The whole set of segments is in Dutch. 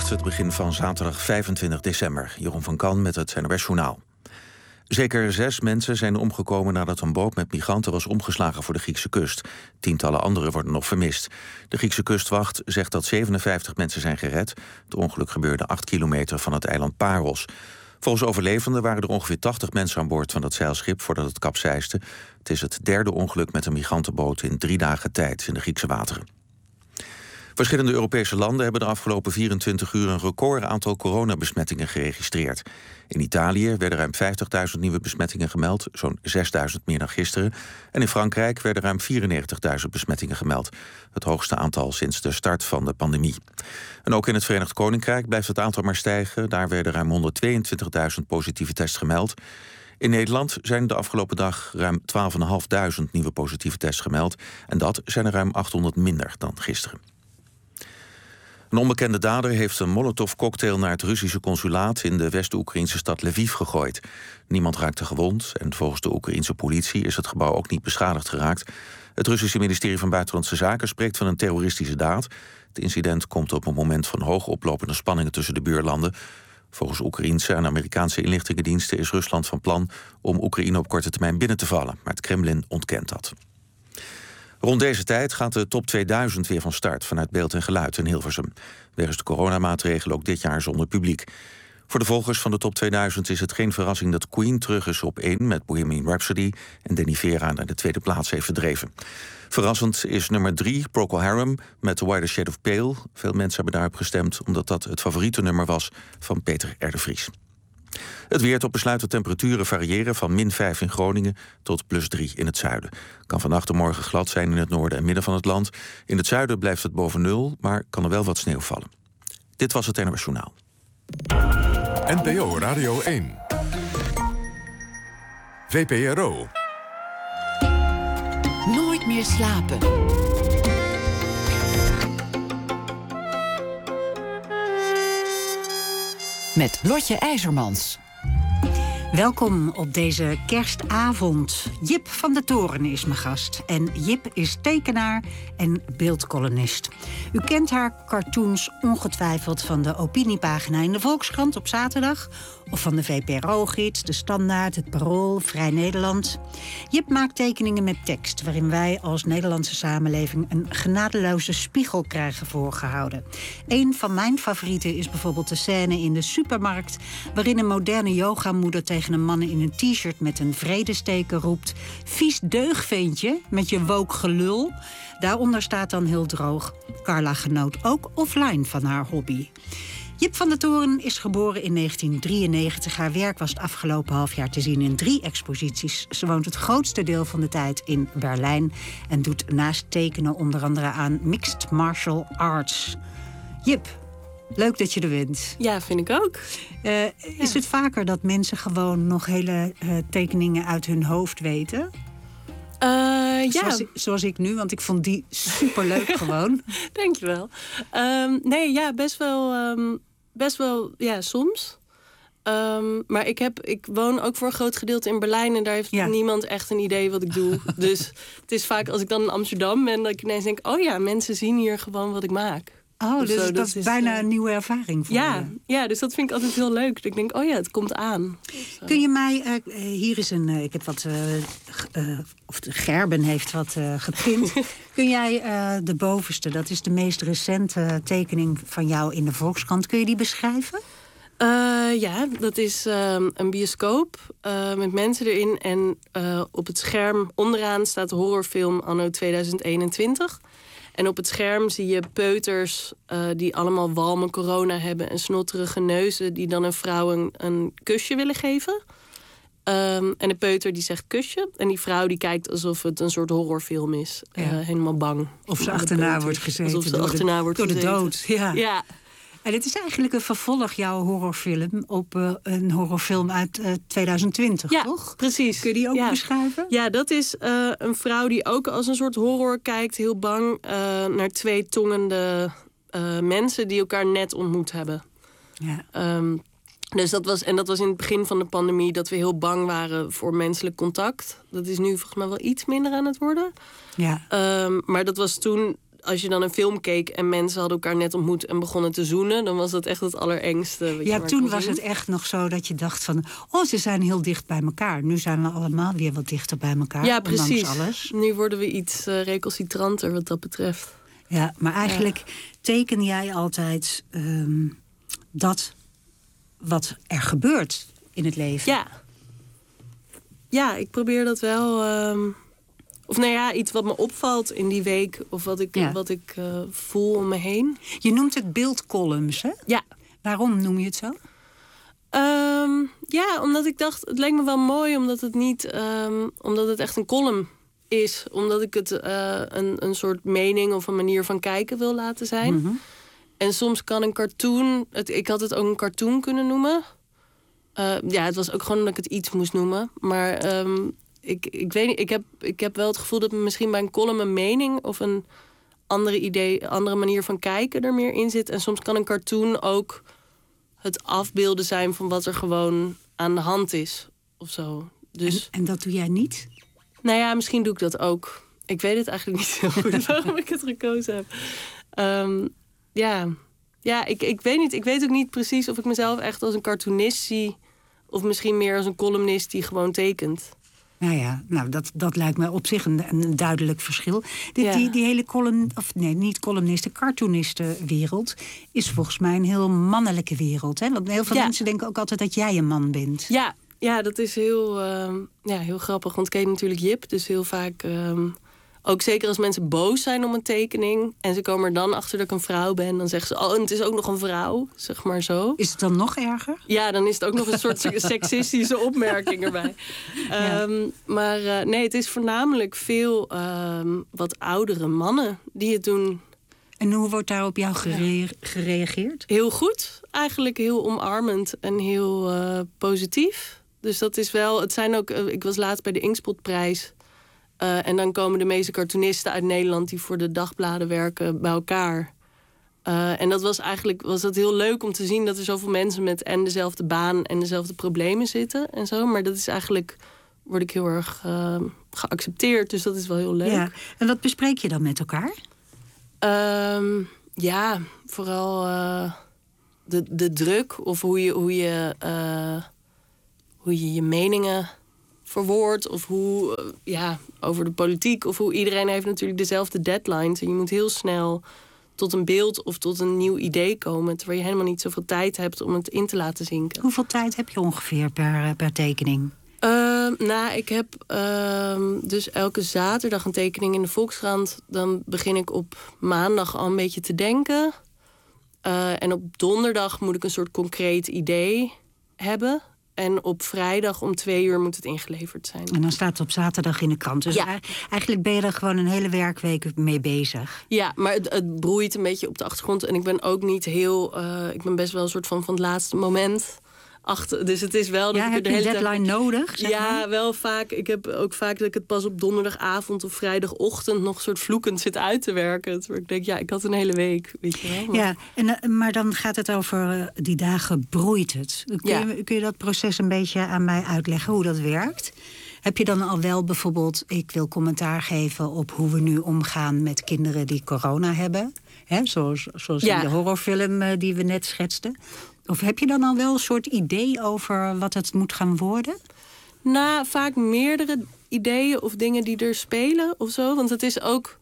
Goedenacht, het begin van zaterdag 25 december. Jeroen van Kan met het NOS-journaal. Zeker 6 mensen zijn omgekomen nadat een boot met migranten was omgeslagen voor de Griekse kust. Tientallen anderen worden nog vermist. De Griekse kustwacht zegt dat 57 mensen zijn gered. Het ongeluk gebeurde 8 kilometer van het eiland Paros. Volgens overlevenden waren er ongeveer 80 mensen aan boord van dat zeilschip voordat het kapseisde. Het is het derde ongeluk met een migrantenboot in 3 dagen tijd in de Griekse wateren. Verschillende Europese landen hebben de afgelopen 24 uur een record aantal coronabesmettingen geregistreerd. In Italië werden ruim 50.000 nieuwe besmettingen gemeld, zo'n 6.000 meer dan gisteren. En in Frankrijk werden ruim 94.000 besmettingen gemeld. Het hoogste aantal sinds de start van de pandemie. En ook in het Verenigd Koninkrijk blijft het aantal maar stijgen. Daar werden ruim 122.000 positieve tests gemeld. In Nederland zijn de afgelopen dag ruim 12.500 nieuwe positieve tests gemeld. En dat zijn er ruim 800 minder dan gisteren. Een onbekende dader heeft een molotovcocktail naar het Russische consulaat in de West-Oekraïnse stad Lviv gegooid. Niemand raakte gewond en volgens de Oekraïense politie is het gebouw ook niet beschadigd geraakt. Het Russische ministerie van Buitenlandse Zaken spreekt van een terroristische daad. Het incident komt op een moment van hoog oplopende spanningen tussen de buurlanden. Volgens Oekraïense en Amerikaanse inlichtingendiensten is Rusland van plan om Oekraïne op korte termijn binnen te vallen, maar het Kremlin ontkent dat. Rond deze tijd gaat de top 2000 weer van start vanuit Beeld en Geluid in Hilversum. Wegens de coronamaatregelen ook dit jaar zonder publiek. Voor de volgers van de top 2000 is het geen verrassing dat Queen terug is op 1 met Bohemian Rhapsody en Danny Vera naar de tweede plaats heeft verdreven. Verrassend is nummer 3, Procol Harum, met The Whiter Shade of Pale. Veel mensen hebben daarop gestemd omdat dat het favoriete nummer was van Peter R. de Vries. Het weer tot besluit de temperaturen variëren van -5 in Groningen tot +3 in het zuiden. Kan vannacht en morgen glad zijn in het noorden en midden van het land. In het zuiden blijft het boven 0, maar kan er wel wat sneeuw vallen. Dit was het NOS Journaal. NPO Radio 1. VPRO. Nooit meer slapen. Met Lotje IJzermans. Welkom op deze kerstavond. Jip van de Toren is mijn gast. En Jip is tekenaar en beeldkolonist. U kent haar cartoons ongetwijfeld van de opiniepagina in de Volkskrant op zaterdag, of van de VPRO-gids, de Standaard, het Parool, Vrij Nederland. Jip maakt tekeningen met tekst, waarin wij als Nederlandse samenleving een genadeloze spiegel krijgen voorgehouden. Een van mijn favorieten is bijvoorbeeld de scène in de supermarkt, waarin een moderne yogamoeder tegen een man in een t-shirt met een vredesteken roept: "Vies deugventje met je woke gelul." Daaronder staat dan heel droog: Carla genoot ook offline van haar hobby. Jip van de Toren is geboren in 1993. Haar werk was het afgelopen halfjaar te zien in 3 exposities. Ze woont het grootste deel van de tijd in Berlijn en doet naast tekenen onder andere aan mixed martial arts. Jip, leuk dat je er bent. Ja, vind ik ook. Is het vaker dat mensen gewoon nog hele tekeningen uit hun hoofd weten? Ja. Zoals ik nu, want ik vond die superleuk gewoon. Dankjewel. Nee, ja, best wel, ja, soms. Maar ik woon ook voor een groot gedeelte in Berlijn en daar heeft niemand echt een idee wat ik doe. Dus het is vaak als ik dan in Amsterdam ben dat ik ineens denk: oh ja, mensen zien hier gewoon wat ik maak. Oh, dus dat is bijna een nieuwe ervaring voor je. Ja, dus dat vind ik altijd heel leuk. Dat ik denk, oh ja, het komt aan. Kun je mij... hier is een... ik heb wat... of de Gerben heeft wat geprint. Kun jij de bovenste, dat is de meest recente tekening van jou in de Volkskrant. Kun je die beschrijven? Ja, dat is een bioscoop met mensen erin. En op het scherm onderaan staat de horrorfilm anno 2021... En op het scherm zie je peuters die allemaal walme corona hebben en snotterige neuzen die dan een vrouw een kusje willen geven. En de peuter die zegt kusje. En die vrouw die kijkt alsof het een soort horrorfilm is. Helemaal bang. Of ze achterna wordt gezeten. Alsof ze achterna wordt door de gezeten. dood. Ja. En het is eigenlijk een vervolg, jouw horrorfilm, op een horrorfilm uit 2020, toch? Precies. Kun je die ook beschrijven? Ja, dat is een vrouw die ook als een soort horror kijkt, heel bang, naar 2 tongende mensen die elkaar net ontmoet hebben. Ja. Dus dat was in het begin van de pandemie dat we heel bang waren voor menselijk contact. Dat is nu volgens mij wel iets minder aan het worden. Ja. Maar dat was toen als je dan een film keek en mensen hadden elkaar net ontmoet en begonnen te zoenen, dan was dat echt het allerengste. Ja, toen was het echt nog zo dat je dacht van, ze zijn heel dicht bij elkaar. Nu zijn we allemaal weer wat dichter bij elkaar. Ja, precies. Alles. Nu worden we iets recalcitranter wat dat betreft. Ja, maar eigenlijk teken jij altijd dat wat er gebeurt in het leven. Ja, ik probeer dat wel. Of iets wat me opvalt in die week. Of wat ik voel om me heen. Je noemt het beeldcolumns, hè? Ja. Waarom noem je het zo? Omdat ik dacht, het leek me wel mooi, omdat het niet, omdat het echt een column is. Omdat ik het een soort mening of een manier van kijken wil laten zijn. Mm-hmm. En soms kan een cartoon, ik had het ook een cartoon kunnen noemen. Het was ook gewoon dat ik het iets moest noemen. Maar ik weet niet, ik heb wel het gevoel dat misschien bij een column een mening of een andere manier van kijken er meer in zit. En soms kan een cartoon ook het afbeelden zijn van wat er gewoon aan de hand is of zo. Dus, en dat doe jij niet? Nou ja, misschien doe ik dat ook. Ik weet het eigenlijk niet heel goed waarom ik het gekozen heb. Ik weet niet. Ik weet ook niet precies of ik mezelf echt als een cartoonist zie, of misschien meer als een columnist die gewoon tekent. Dat lijkt me op zich een duidelijk verschil. Die hele cartoonistenwereld is volgens mij een heel mannelijke wereld. Hè? Want heel veel mensen denken ook altijd dat jij een man bent. Ja, dat is heel grappig. Want ik ken natuurlijk Jip, dus heel vaak ook zeker als mensen boos zijn om een tekening en ze komen er dan achter dat ik een vrouw ben, dan zeggen ze, en het is ook nog een vrouw, zeg maar zo. Is het dan nog erger? Ja, dan is het ook nog een soort seksistische opmerking erbij. Het is voornamelijk veel wat oudere mannen die het doen. En hoe wordt daar op jou gereageerd? Heel goed. Eigenlijk heel omarmend en heel positief. Dus dat is wel, het zijn ook, ik was laatst bij de Inkspotprijs. En dan komen de meeste cartoonisten uit Nederland die voor de dagbladen werken bij elkaar. En dat was dat heel leuk om te zien dat er zoveel mensen met en dezelfde baan en dezelfde problemen zitten en zo. Maar dat is eigenlijk, word ik heel erg geaccepteerd. Dus dat is wel heel leuk. Ja. En wat bespreek je dan met elkaar? Vooral de druk of hoe je je meningen verwoord of over de politiek of hoe iedereen heeft natuurlijk dezelfde deadlines en je moet heel snel tot een beeld of tot een nieuw idee komen, terwijl je helemaal niet zoveel tijd hebt om het in te laten zinken. Hoeveel tijd heb je ongeveer per tekening? Ik heb dus elke zaterdag een tekening in de Volkskrant. Dan begin ik op maandag al een beetje te denken. En op donderdag moet ik een soort concreet idee hebben. En op vrijdag om 2:00 moet het ingeleverd zijn. En dan staat het op zaterdag in de krant. Dus eigenlijk ben je er gewoon een hele werkweek mee bezig. Ja, maar het broeit een beetje op de achtergrond. En ik ben ook niet heel... ik ben best wel een soort van het laatste moment achter. Dus het is wel dat ik heb de je hele een deadline nodig? Zeg maar? Wel vaak. Ik heb ook vaak dat ik het pas op donderdagavond of vrijdagochtend nog soort vloekend zit uit te werken. Terwijl ik denk, ik had een hele week, weet je wel. Maar... Ja, maar dan gaat het over die dagen broeit het. Kun je dat proces een beetje aan mij uitleggen, hoe dat werkt? Heb je dan al wel bijvoorbeeld, ik wil commentaar geven op hoe we nu omgaan met kinderen die corona hebben? Hè, zoals in de horrorfilm die we net schetsten. Of heb je dan al wel een soort idee over wat het moet gaan worden? Vaak meerdere ideeën of dingen die er spelen of zo. Want het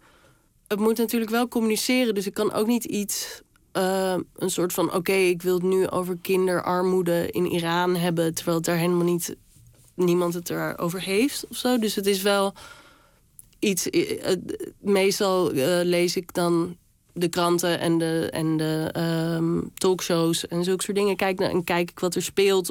moet natuurlijk wel communiceren. Dus ik kan ook niet iets, een soort van, ik wil het nu over kinderarmoede in Iran hebben, terwijl het daar helemaal niemand het erover heeft of zo. Dus het is wel iets, meestal lees ik dan de kranten en de talkshows en zulke soort dingen. Kijk ik wat er speelt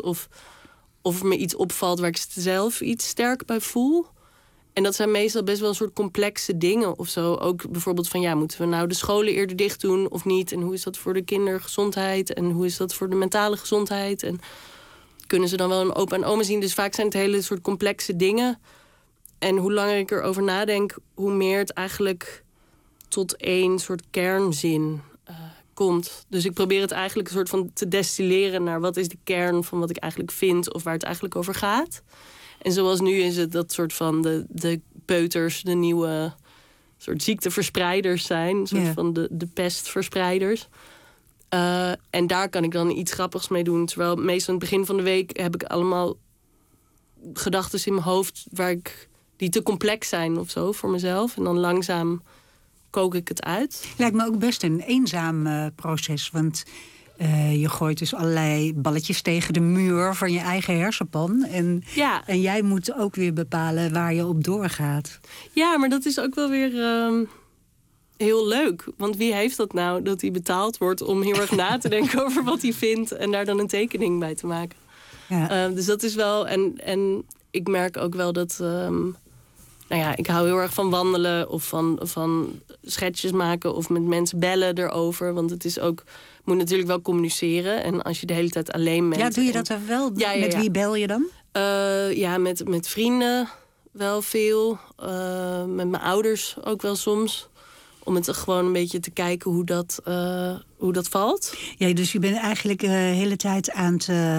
of me iets opvalt waar ik zelf iets sterk bij voel. En dat zijn meestal best wel een soort complexe dingen of zo. Ook bijvoorbeeld van, moeten we nou de scholen eerder dicht doen of niet? En hoe is dat voor de kindergezondheid? En hoe is dat voor de mentale gezondheid? En kunnen ze dan wel een opa en oma zien? Dus vaak zijn het hele soort complexe dingen. En hoe langer ik erover nadenk, hoe meer het eigenlijk tot één soort kernzin komt. Dus ik probeer het eigenlijk een soort van te destilleren naar wat is de kern van wat ik eigenlijk vind of waar het eigenlijk over gaat. En zoals nu is het dat soort van de peuters de nieuwe soort ziekteverspreiders zijn. Een soort van de pestverspreiders. En daar kan ik dan iets grappigs mee doen. Terwijl meestal aan het begin van de week heb ik allemaal gedachten in mijn hoofd die te complex zijn of zo voor mezelf. En dan langzaam kook ik het uit. Lijkt me ook best een eenzaam proces. Want je gooit dus allerlei balletjes tegen de muur van je eigen hersenpan. En jij moet ook weer bepalen waar je op doorgaat. Ja, maar dat is ook wel weer heel leuk. Want wie heeft dat nou, dat hij betaald wordt om heel erg na te denken over wat hij vindt en daar dan een tekening bij te maken. Ja. Dus dat is wel... En ik merk ook wel dat... ik hou heel erg van wandelen of van schetsjes maken of met mensen bellen erover. Want het is ook... moet natuurlijk wel communiceren. En als je de hele tijd alleen bent... Ja, doe je dat dan wel? Ja, met wie bel je dan? Met vrienden wel veel. Met mijn ouders ook wel soms. Om het gewoon een beetje te kijken hoe dat valt. Ja, dus je bent eigenlijk de hele tijd aan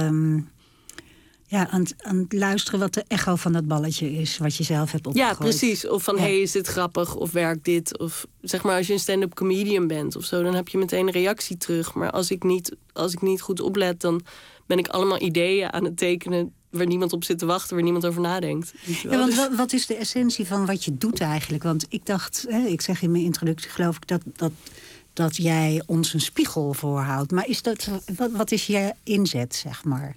het luisteren wat de echo van dat balletje is, wat je zelf hebt opgegooid. Ja, precies. Of van, is dit grappig? Of werkt dit? Of zeg maar, als je een stand-up comedian bent of zo, dan heb je meteen een reactie terug. Maar als ik niet goed oplet, dan ben ik allemaal ideeën aan het tekenen waar niemand op zit te wachten, waar niemand over nadenkt. Ja, want wat is de essentie van wat je doet eigenlijk? Want ik dacht, ik zeg in mijn introductie, geloof ik, dat jij ons een spiegel voorhoudt. Maar wat is je inzet, zeg maar?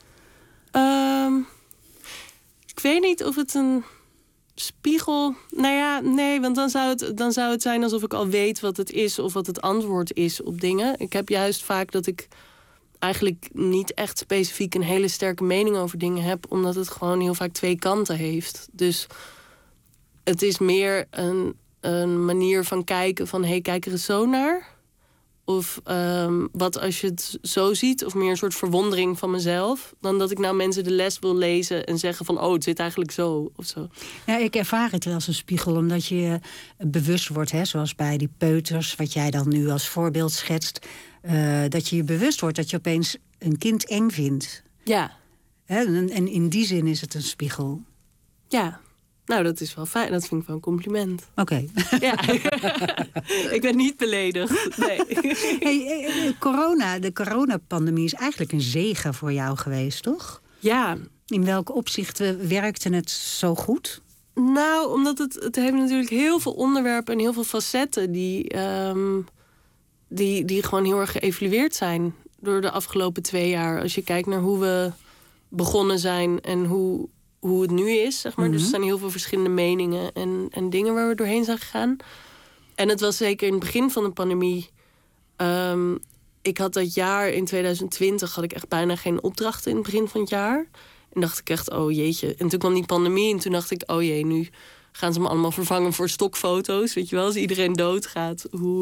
Ik weet niet of het een spiegel... Nou ja, nee, want dan zou het zijn alsof ik al weet wat het is of wat het antwoord is op dingen. Ik heb juist vaak dat ik eigenlijk niet echt specifiek een hele sterke mening over dingen heb, omdat het gewoon heel vaak twee kanten heeft. Dus het is meer een manier van kijken van, kijk er eens zo naar. Of wat als je het zo ziet, of meer een soort verwondering van mezelf, dan dat ik nou mensen de les wil lezen en zeggen van, het zit eigenlijk zo, of zo. Ja, ik ervaar het wel als een spiegel, omdat je bewust wordt, zoals bij die peuters, wat jij dan nu als voorbeeld schetst, dat je je bewust wordt dat je opeens een kind eng vindt. Ja. En in die zin is het een spiegel. Ja. Nou, dat is wel fijn. Dat vind ik wel een compliment. Oké. Ja. Ik ben niet beledigd. Nee. De coronapandemie is eigenlijk een zegen voor jou geweest, toch? Ja. In welke opzichten werkte het zo goed? Nou, omdat het heeft natuurlijk heel veel onderwerpen en heel veel facetten die gewoon heel erg geëvalueerd zijn door de afgelopen 2 jaar. Als je kijkt naar hoe we begonnen zijn en hoe het nu is, zeg maar. Mm-hmm. Dus er zijn heel veel verschillende meningen en dingen waar we doorheen zijn gegaan. En het was zeker in het begin van de pandemie. Ik had dat jaar in 2020 had ik echt bijna geen opdrachten in het begin van het jaar. En dacht ik echt, oh jeetje. En toen kwam die pandemie en toen dacht ik, oh jee, nu gaan ze me allemaal vervangen voor stokfoto's. Weet je wel, als iedereen doodgaat.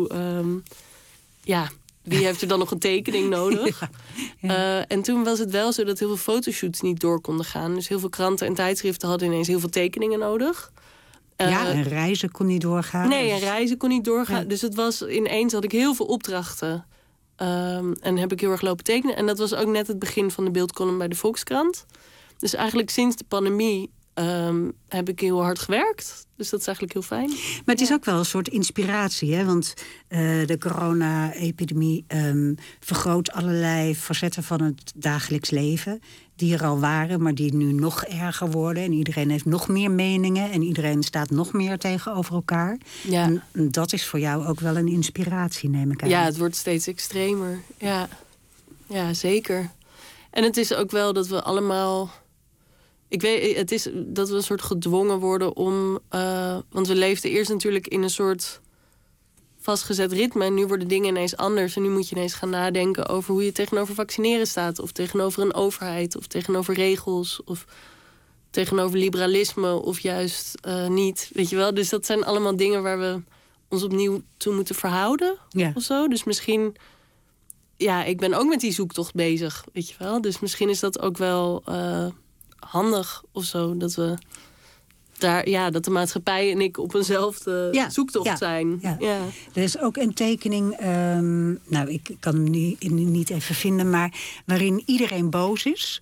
Wie heeft er dan nog een tekening nodig? Ja. En toen was het wel zo dat heel veel fotoshoots niet door konden gaan. Dus heel veel kranten en tijdschriften hadden ineens heel veel tekeningen nodig. En reizen kon niet doorgaan. Nee, en reizen kon niet doorgaan. Ja. Dus het was ineens had ik heel veel opdrachten. En heb ik heel erg lopen tekenen. En dat was ook net het begin van de beeldcolumn bij de Volkskrant. Dus eigenlijk sinds de pandemie heb ik heel hard gewerkt. Dus dat is eigenlijk heel fijn. Maar het is ook wel een soort inspiratie, hè? Want de corona-epidemie vergroot allerlei facetten van het dagelijks leven die er al waren, maar die nu nog erger worden. En iedereen heeft nog meer meningen en iedereen staat nog meer tegenover elkaar. Ja. En dat is voor jou ook wel een inspiratie, neem ik aan. Ja, het wordt steeds extremer. Ja, zeker. En het is ook wel dat we allemaal... Ik weet, het is dat we een soort gedwongen worden om... want we leefden eerst natuurlijk in een soort vastgezet ritme. En nu worden dingen ineens anders. En nu moet je ineens gaan nadenken over hoe je tegenover vaccineren staat. Of tegenover een overheid. Of tegenover regels. Of tegenover liberalisme. Of juist niet. Weet je wel? Dus dat zijn allemaal dingen waar we ons opnieuw toe moeten verhouden. Ja. Of zo. Dus misschien... Ja, ik ben ook met die zoektocht bezig. Weet je wel? Dus misschien is dat ook wel... handig of zo, dat we daar, dat de maatschappij en ik op eenzelfde zoektocht zijn. Ja. Ja. Er is ook een tekening, ik kan hem nu niet even vinden, maar waarin iedereen boos is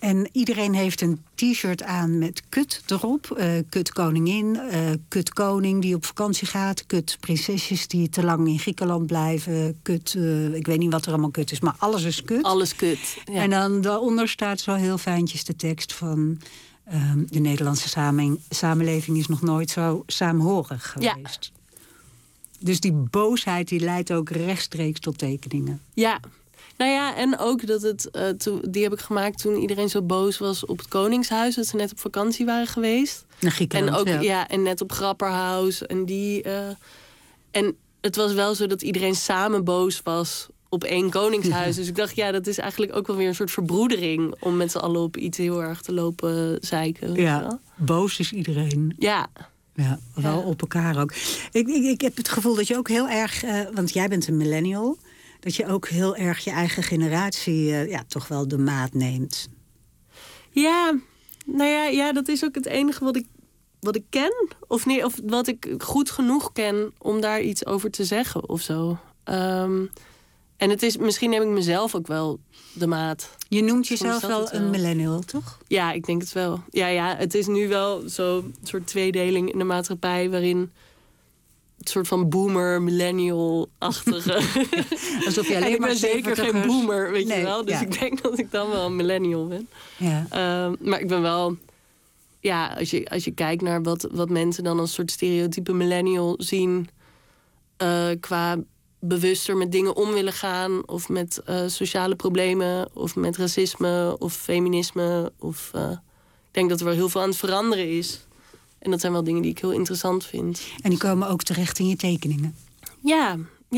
En iedereen heeft een t-shirt aan met kut erop. Kut koningin, kut koning die op vakantie gaat. Kut prinsesjes die te lang in Griekenland blijven. Kut, ik weet niet wat er allemaal kut is, maar alles is kut. Alles kut. Ja. En dan daaronder staat zo heel fijntjes de tekst van... de Nederlandse samenleving is nog nooit zo saamhorig geweest. Ja. Dus die boosheid die leidt ook rechtstreeks tot tekeningen. Ja. Nou ja, en ook dat het... die heb ik gemaakt toen iedereen zo boos was op het Koningshuis. Dat ze net op vakantie waren geweest. Naar Griekenland, en ook, en net op Grapperhaus. En en het was wel zo dat iedereen samen boos was op één Koningshuis. Ja. Dus ik dacht, dat is eigenlijk ook wel weer een soort verbroedering... om met z'n allen op iets heel erg te lopen zeiken. Ja, boos is iedereen. Ja. Ja, wel op elkaar ook. Ik heb het gevoel dat je ook heel erg... want jij bent een millennial... dat je ook heel erg je eigen generatie toch wel de maat neemt. Ja, nou ja, dat is ook het enige wat ik ken. Of wat ik goed genoeg ken om daar iets over te zeggen of zo. En het is, misschien neem ik mezelf ook wel de maat. Je noemt jezelf wel een millennial, toch? Ja, ik denk het wel. Ja, het is nu wel zo'n soort tweedeling in de maatschappij... waarin het soort van boomer, millennial-achtige... Alsof je alleen maar zeker geen boomer, weet je wel. Dus ik denk dat ik dan wel een millennial ben. Ja. Maar ik ben wel... Ja, als je kijkt naar wat mensen dan als soort stereotype millennial zien... qua bewuster met dingen om willen gaan... of met sociale problemen, of met racisme, of feminisme. Ik denk dat er wel heel veel aan het veranderen is. En dat zijn wel dingen die ik heel interessant vind. En die komen ook terecht in je tekeningen? Ja.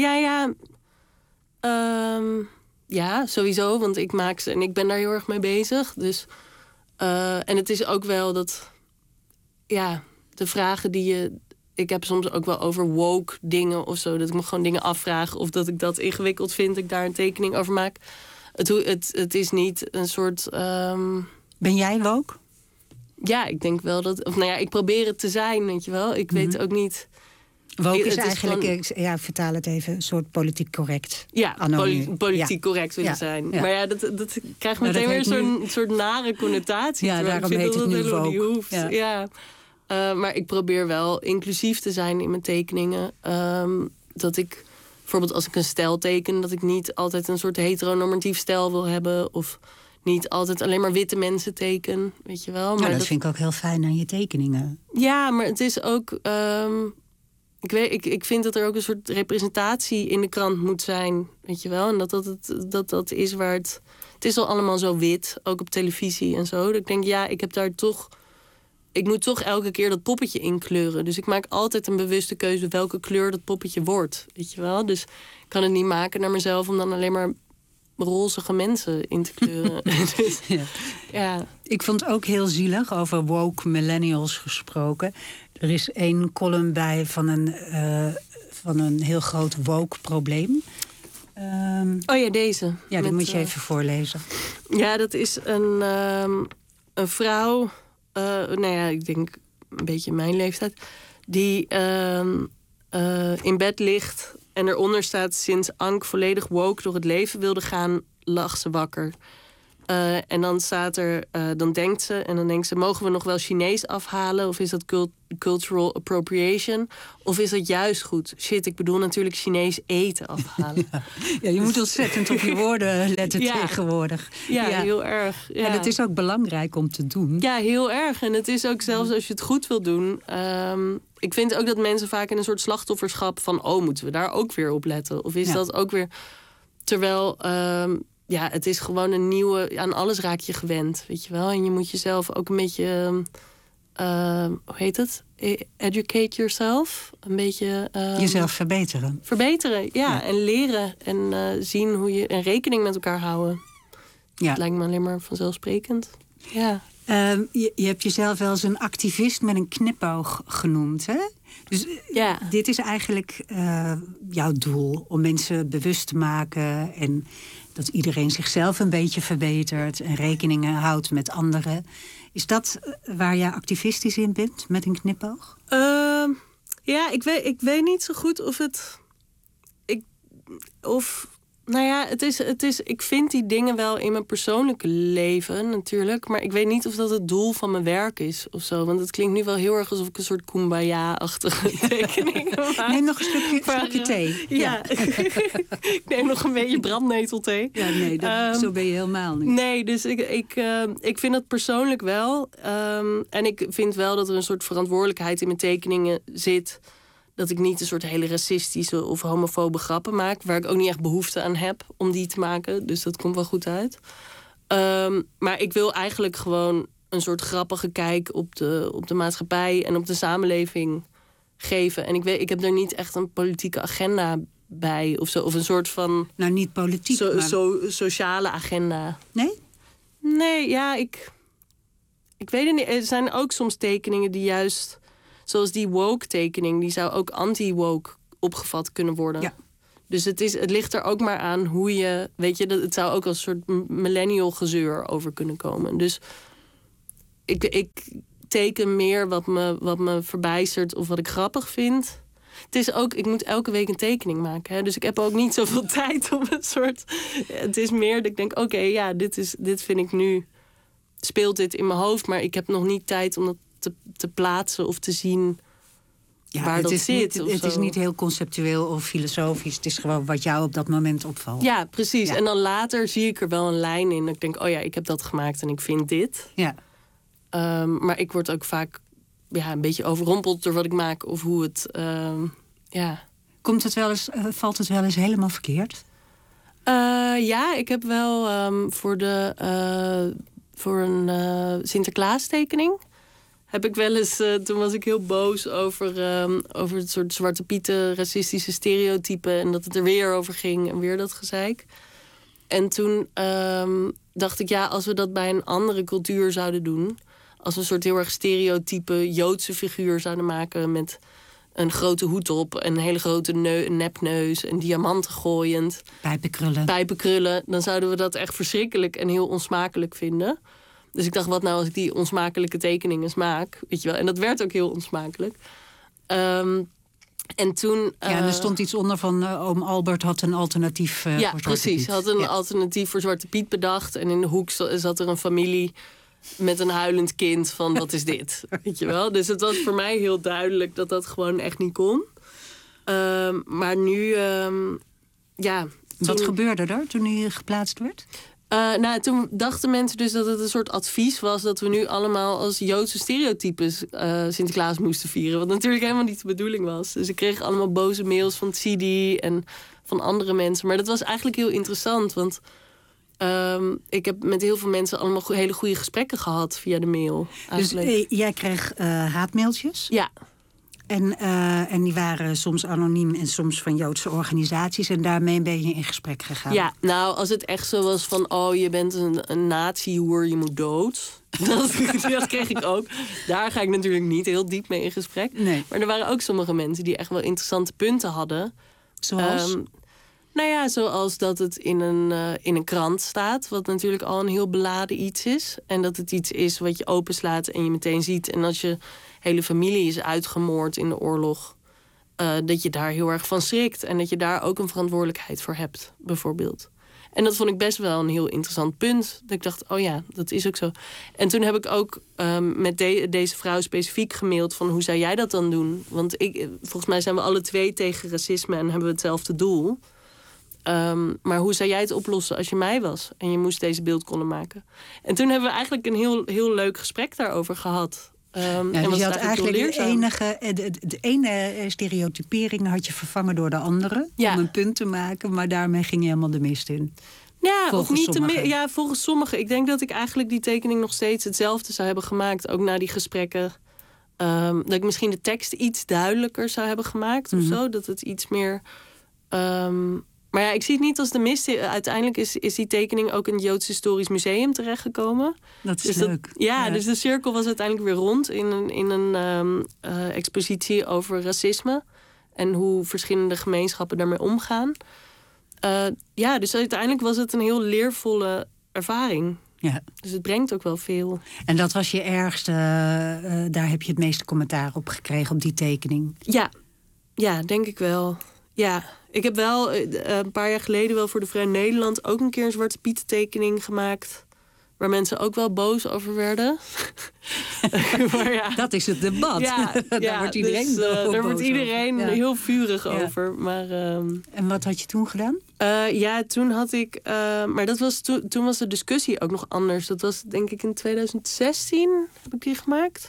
Ja, sowieso, want ik maak ze en ik ben daar heel erg mee bezig. Dus, en het is ook wel dat... Ja, de vragen die je... Ik heb soms ook wel over woke dingen of zo. Dat ik me gewoon dingen afvraag. Of dat ik dat ingewikkeld vind. Dat ik daar een tekening over maak. Het is niet een soort... Ben jij woke? Ja, ik denk wel dat... Of nou ja, ik probeer het te zijn, weet je wel. Ik weet ook niet... Woke is eigenlijk, vertaal het even, een soort politiek correct. Ja, politiek correct willen zijn. Ja. Maar ja, dat krijgt meteen weer een soort nare connotatie. Ja, daarom heet het nu woke. Ja. Maar ik probeer wel inclusief te zijn in mijn tekeningen. Dat ik, bijvoorbeeld als ik een stijl teken... dat ik niet altijd een soort heteronormatief stijl wil hebben... of niet altijd alleen maar witte mensen teken, weet je wel. Maar dat vind ik ook heel fijn aan je tekeningen. Ja, maar het is ook... Ik vind dat er ook een soort representatie in de krant moet zijn, weet je wel. En dat is waar het... Het is al allemaal zo wit, ook op televisie en zo. Dat ik denk, ik heb daar toch... Ik moet toch elke keer dat poppetje inkleuren. Dus ik maak altijd een bewuste keuze welke kleur dat poppetje wordt, weet je wel. Dus ik kan het niet maken naar mezelf om dan alleen maar rozige mensen in te kleuren. Dus, ja. Ik vond ook heel zielig, over woke millennials gesproken. Er is 1 column bij van een heel groot woke probleem. Deze. Ja, die moet je even voorlezen. Ja, dat is een vrouw... ik denk een beetje mijn leeftijd... die in bed ligt en eronder staat... sinds Ank volledig woke door het leven wilde gaan... lag ze wakker. En dan staat er, dan denkt ze... mogen we nog wel Chinees afhalen? Of is dat cultural appropriation? Of is dat juist goed? Shit, ik bedoel natuurlijk Chinees eten afhalen. Ja, je moet ontzettend op je woorden letten tegenwoordig. Ja, heel erg. Ja. En het is ook belangrijk om te doen. Ja, heel erg. En het is ook zelfs als je het goed wil doen... ik vind ook dat mensen vaak in een soort slachtofferschap van... moeten we daar ook weer op letten? Of is dat ook weer... Terwijl... het is gewoon een nieuwe... Aan alles raak je gewend, weet je wel. En je moet jezelf ook een beetje... hoe heet het? Educate yourself. Een beetje... jezelf verbeteren. Verbeteren, ja. En leren. En zien hoe je... En rekening met elkaar houden. Ja. Het lijkt me alleen maar vanzelfsprekend. Ja. Je hebt jezelf wel eens een activist met een knipoog genoemd, hè? Dus dit is eigenlijk jouw doel. Om mensen bewust te maken... en dat iedereen zichzelf een beetje verbetert... en rekeningen houdt met anderen. Is dat waar jij activistisch in bent, met een knipoog? Ik weet niet zo goed of het... Nou ja, het is, ik vind die dingen wel in mijn persoonlijke leven natuurlijk. Maar ik weet niet of dat het doel van mijn werk is of zo. Want het klinkt nu wel heel erg alsof ik een soort kumbaya-achtige tekeningen maak. Neem nog een stukje thee. Ja. Ik neem nog een beetje brandnetelthee. Ja, nee, zo ben je helemaal niet. Nee, dus ik vind dat persoonlijk wel. En ik vind wel dat er een soort verantwoordelijkheid in mijn tekeningen zit. Dat ik niet een soort hele racistische of homofobe grappen maak. Waar ik ook niet echt behoefte aan heb om die te maken. Dus dat komt wel goed uit. Maar ik wil eigenlijk gewoon een soort grappige kijk op de maatschappij en op de samenleving geven. En ik heb er niet echt een politieke agenda bij of zo. Of een soort van... Nou, niet politiek, maar... sociale agenda. Nee? Nee, ja, ik weet het niet. Er zijn ook soms tekeningen die juist... Zoals die woke-tekening, die zou ook anti-woke opgevat kunnen worden. Ja. Dus het ligt er ook maar aan hoe je... Weet je, het zou ook als een soort millennial gezeur over kunnen komen. Dus ik teken meer wat me verbijstert of wat ik grappig vind. Het is ook, ik moet elke week een tekening maken. Hè? Dus ik heb ook niet zoveel tijd om een soort... Het is meer dat ik denk, oké, ja, dit vind ik nu... Speelt dit in mijn hoofd, maar ik heb nog niet tijd om dat te plaatsen of te zien waar dat zit. Het is niet heel conceptueel of filosofisch. Het is gewoon wat jou op dat moment opvalt. Ja, precies. Ja. En dan later zie ik er wel een lijn in. Dat ik denk, oh ja, ik heb dat gemaakt en ik vind dit. Ja. Maar ik word ook vaak een beetje overrompeld door wat ik maak of hoe het... Valt het wel eens helemaal verkeerd? Ja, ik heb wel voor een Sinterklaas tekening... heb ik wel eens, toen was ik heel boos over het soort Zwarte Pieten racistische stereotypen... en dat het er weer over ging en weer dat gezeik. En toen dacht ik, ja, als we dat bij een andere cultuur zouden doen... als we een soort heel erg stereotype Joodse figuur zouden maken... met een grote hoed op, een hele grote nepneus... en diamanten gooiend. Pijpenkrullen. Dan zouden we dat echt verschrikkelijk en heel onsmakelijk vinden... Dus ik dacht, wat nou als ik die onsmakelijke tekeningen maak? Weet je wel? En dat werd ook heel onsmakelijk. En toen... en er stond iets onder van oom Albert had een alternatief voor Zwarte Piet. Precies. Had een alternatief voor Zwarte Piet bedacht. En in de hoek zat er een familie met een huilend kind van wat is dit? Weet je wel? Dus het was voor mij heel duidelijk dat dat gewoon echt niet kon. Maar nu... Wat gebeurde er toen hij geplaatst werd? Toen dachten mensen dus dat het een soort advies was... dat we nu allemaal als Joodse stereotypes Sinterklaas moesten vieren. Wat natuurlijk helemaal niet de bedoeling was. Dus ik kreeg allemaal boze mails van Tsidi en van andere mensen. Maar dat was eigenlijk heel interessant. Want ik heb met heel veel mensen allemaal hele goede gesprekken gehad via de mail. Eigenlijk. Dus jij kreeg haatmailtjes? Ja. En die waren soms anoniem en soms van Joodse organisaties. En daarmee ben je in gesprek gegaan. Ja, nou, als het echt zo was van... oh, je bent een nazi-hoer, je moet dood. Dat kreeg ik ook. Daar ga ik natuurlijk niet heel diep mee in gesprek. Nee. Maar er waren ook sommige mensen die echt wel interessante punten hadden. Zoals? Zoals dat het in een krant staat. Wat natuurlijk al een heel beladen iets is. En dat het iets is wat je openslaat en je meteen ziet. En als je hele familie is uitgemoord in de oorlog... dat je daar heel erg van schrikt. En dat je daar ook een verantwoordelijkheid voor hebt, bijvoorbeeld. En dat vond ik best wel een heel interessant punt. Dat ik dacht, oh ja, dat is ook zo. En toen heb ik ook met deze vrouw specifiek gemaild... van hoe zou jij dat dan doen? Want volgens mij zijn we alle twee tegen racisme... en hebben we hetzelfde doel... maar hoe zou jij het oplossen als je mij was... en je moest deze beeldkolom maken? En toen hebben we eigenlijk een heel, heel leuk gesprek daarover gehad. Dus je had eigenlijk de ene stereotypering had je vervangen door de andere... om een punt te maken, maar daarmee ging je helemaal de mist in. Ja, of niet volgens sommigen. Ik denk dat ik eigenlijk die tekening nog steeds hetzelfde zou hebben gemaakt... ook na die gesprekken. Dat ik misschien de tekst iets duidelijker zou hebben gemaakt of zo. Dat het iets meer... Maar ja, ik zie het niet als de mist. Uiteindelijk is die tekening ook in het Joods Historisch Museum terechtgekomen. Dat is dus leuk. Dus de cirkel was uiteindelijk weer rond in een expositie over racisme. En hoe verschillende gemeenschappen daarmee omgaan. Dus uiteindelijk was het een heel leervolle ervaring. Ja. Dus het brengt ook wel veel. En dat was je ergste, daar heb je het meeste commentaar op gekregen, op die tekening? Ja, denk ik wel. Ja, ik heb wel een paar jaar geleden wel voor de Vrij Nederland ook een keer een Zwarte Piet tekening gemaakt. Waar mensen ook wel boos over werden. Maar ja. Dat is het debat. Daar wordt iedereen daar wordt iedereen heel vurig over. Maar, en wat had je toen gedaan? Toen had ik... maar dat was toen was de discussie ook nog anders. Dat was denk ik in 2016 heb ik die gemaakt.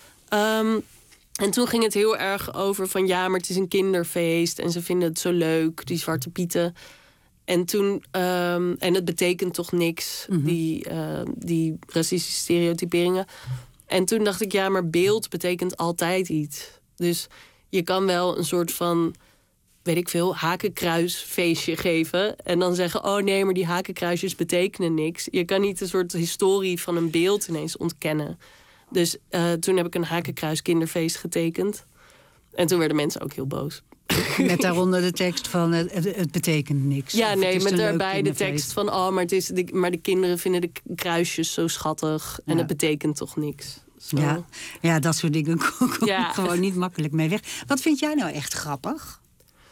En toen ging het heel erg over van... ja, maar het is een kinderfeest en ze vinden het zo leuk, die Zwarte Pieten. En toen... en het betekent toch niks, die racistische stereotyperingen. En toen dacht ik, ja, maar beeld betekent altijd iets. Dus je kan wel een soort van... weet ik veel, hakenkruisfeestje geven... en dan zeggen, oh nee, maar die hakenkruisjes betekenen niks. Je kan niet een soort historie van een beeld ineens ontkennen. Dus toen heb ik een hakenkruis kinderfeest getekend. En toen werden mensen ook heel boos. Met daaronder de tekst van het betekent niks. Ja, nee, met daarbij de tekst van... oh, maar de kinderen vinden de kruisjes zo schattig... en het betekent toch niks. Zo. Ja, dat soort dingen kom ik gewoon niet makkelijk mee weg. Wat vind jij nou echt grappig?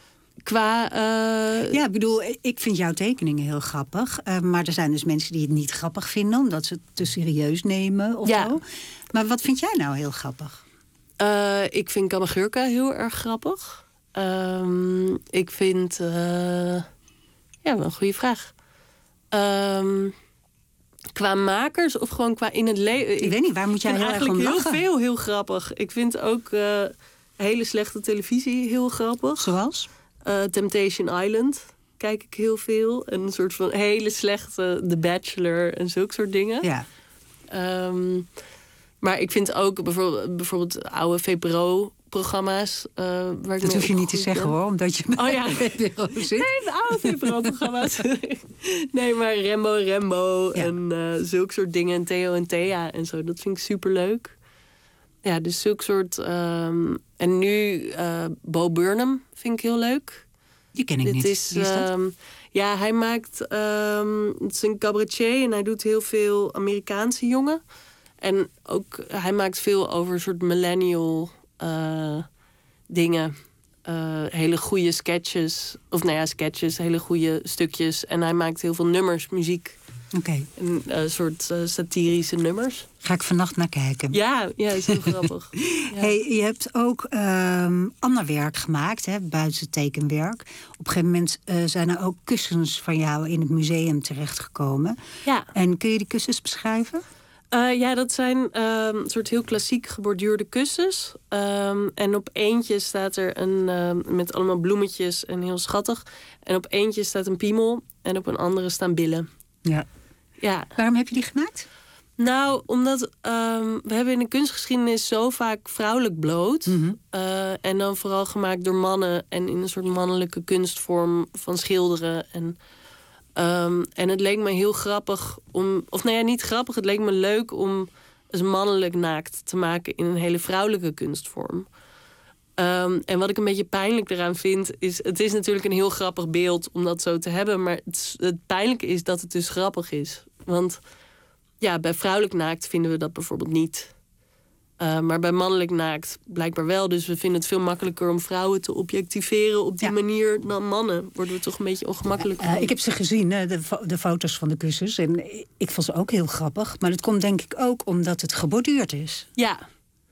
Ja, ik bedoel, ik vind jouw tekeningen heel grappig. Maar er zijn dus mensen die het niet grappig vinden... omdat ze het te serieus nemen of zo. Maar wat vind jij nou heel grappig? Ik vind Kamagurka heel erg grappig. Ik vind... wel een goede vraag. Qua makers of gewoon qua in het leven? Ik weet niet, waar moet jij heel erg om lachen? Heel grappig. Ik vind ook hele slechte televisie heel grappig. Zoals? Temptation Island kijk ik heel veel. En een soort van hele slechte The Bachelor en zulke soort dingen. Ja. Maar ik vind ook bijvoorbeeld oude VPRO-programma's. Dat hoef je niet te zeggen hoor, omdat je VPRO zit. Nee, de oude VPRO-programma's. Nee, maar Rembo en zulke soort dingen. En Theo en Thea en zo. Dat vind ik superleuk. Ja, dus zulke soort... en nu Bo Burnham vind ik heel leuk. Die ken ik niet. Wie is dat? Ja, hij maakt... het is een cabaretier en hij doet heel veel Amerikaanse jongen. En ook, hij maakt veel over een soort millennial dingen. Hele goede sketches. Of nou ja, sketches, hele goede stukjes. En hij maakt heel veel nummers, muziek. Oké. Een soort satirische nummers. Ga ik vannacht naar kijken. Ja, is heel grappig. Ja. Hey, je hebt ook ander werk gemaakt, hè, buiten tekenwerk. Op een gegeven moment zijn er ook kussens van jou in het museum terechtgekomen. Ja. En kun je die kussens beschrijven? Dat zijn een soort heel klassiek geborduurde kussens. En op eentje staat er met allemaal bloemetjes en heel schattig. En op eentje staat een piemel en op een andere staan billen. Ja. Waarom heb je die gemaakt? Nou, omdat we hebben in de kunstgeschiedenis zo vaak vrouwelijk bloot. En dan vooral gemaakt door mannen en in een soort mannelijke kunstvorm van schilderen. En het leek me heel grappig om... Of nou ja, niet grappig. Het leek me leuk om eens mannelijk naakt te maken in een hele vrouwelijke kunstvorm. En wat ik een beetje pijnlijk eraan vind, is... Het is natuurlijk een heel grappig beeld om dat zo te hebben. Maar het pijnlijke is dat het dus grappig is. Want ja, bij vrouwelijk naakt vinden we dat bijvoorbeeld niet. Maar bij mannelijk naakt blijkbaar wel. Dus we vinden het veel makkelijker om vrouwen te objectiveren op die manier dan mannen. Worden we toch een beetje ongemakkelijk van. Ik heb ze gezien, de foto's van de kussens. En ik vond ze ook heel grappig. Maar dat komt denk ik ook omdat het geborduurd is. Ja.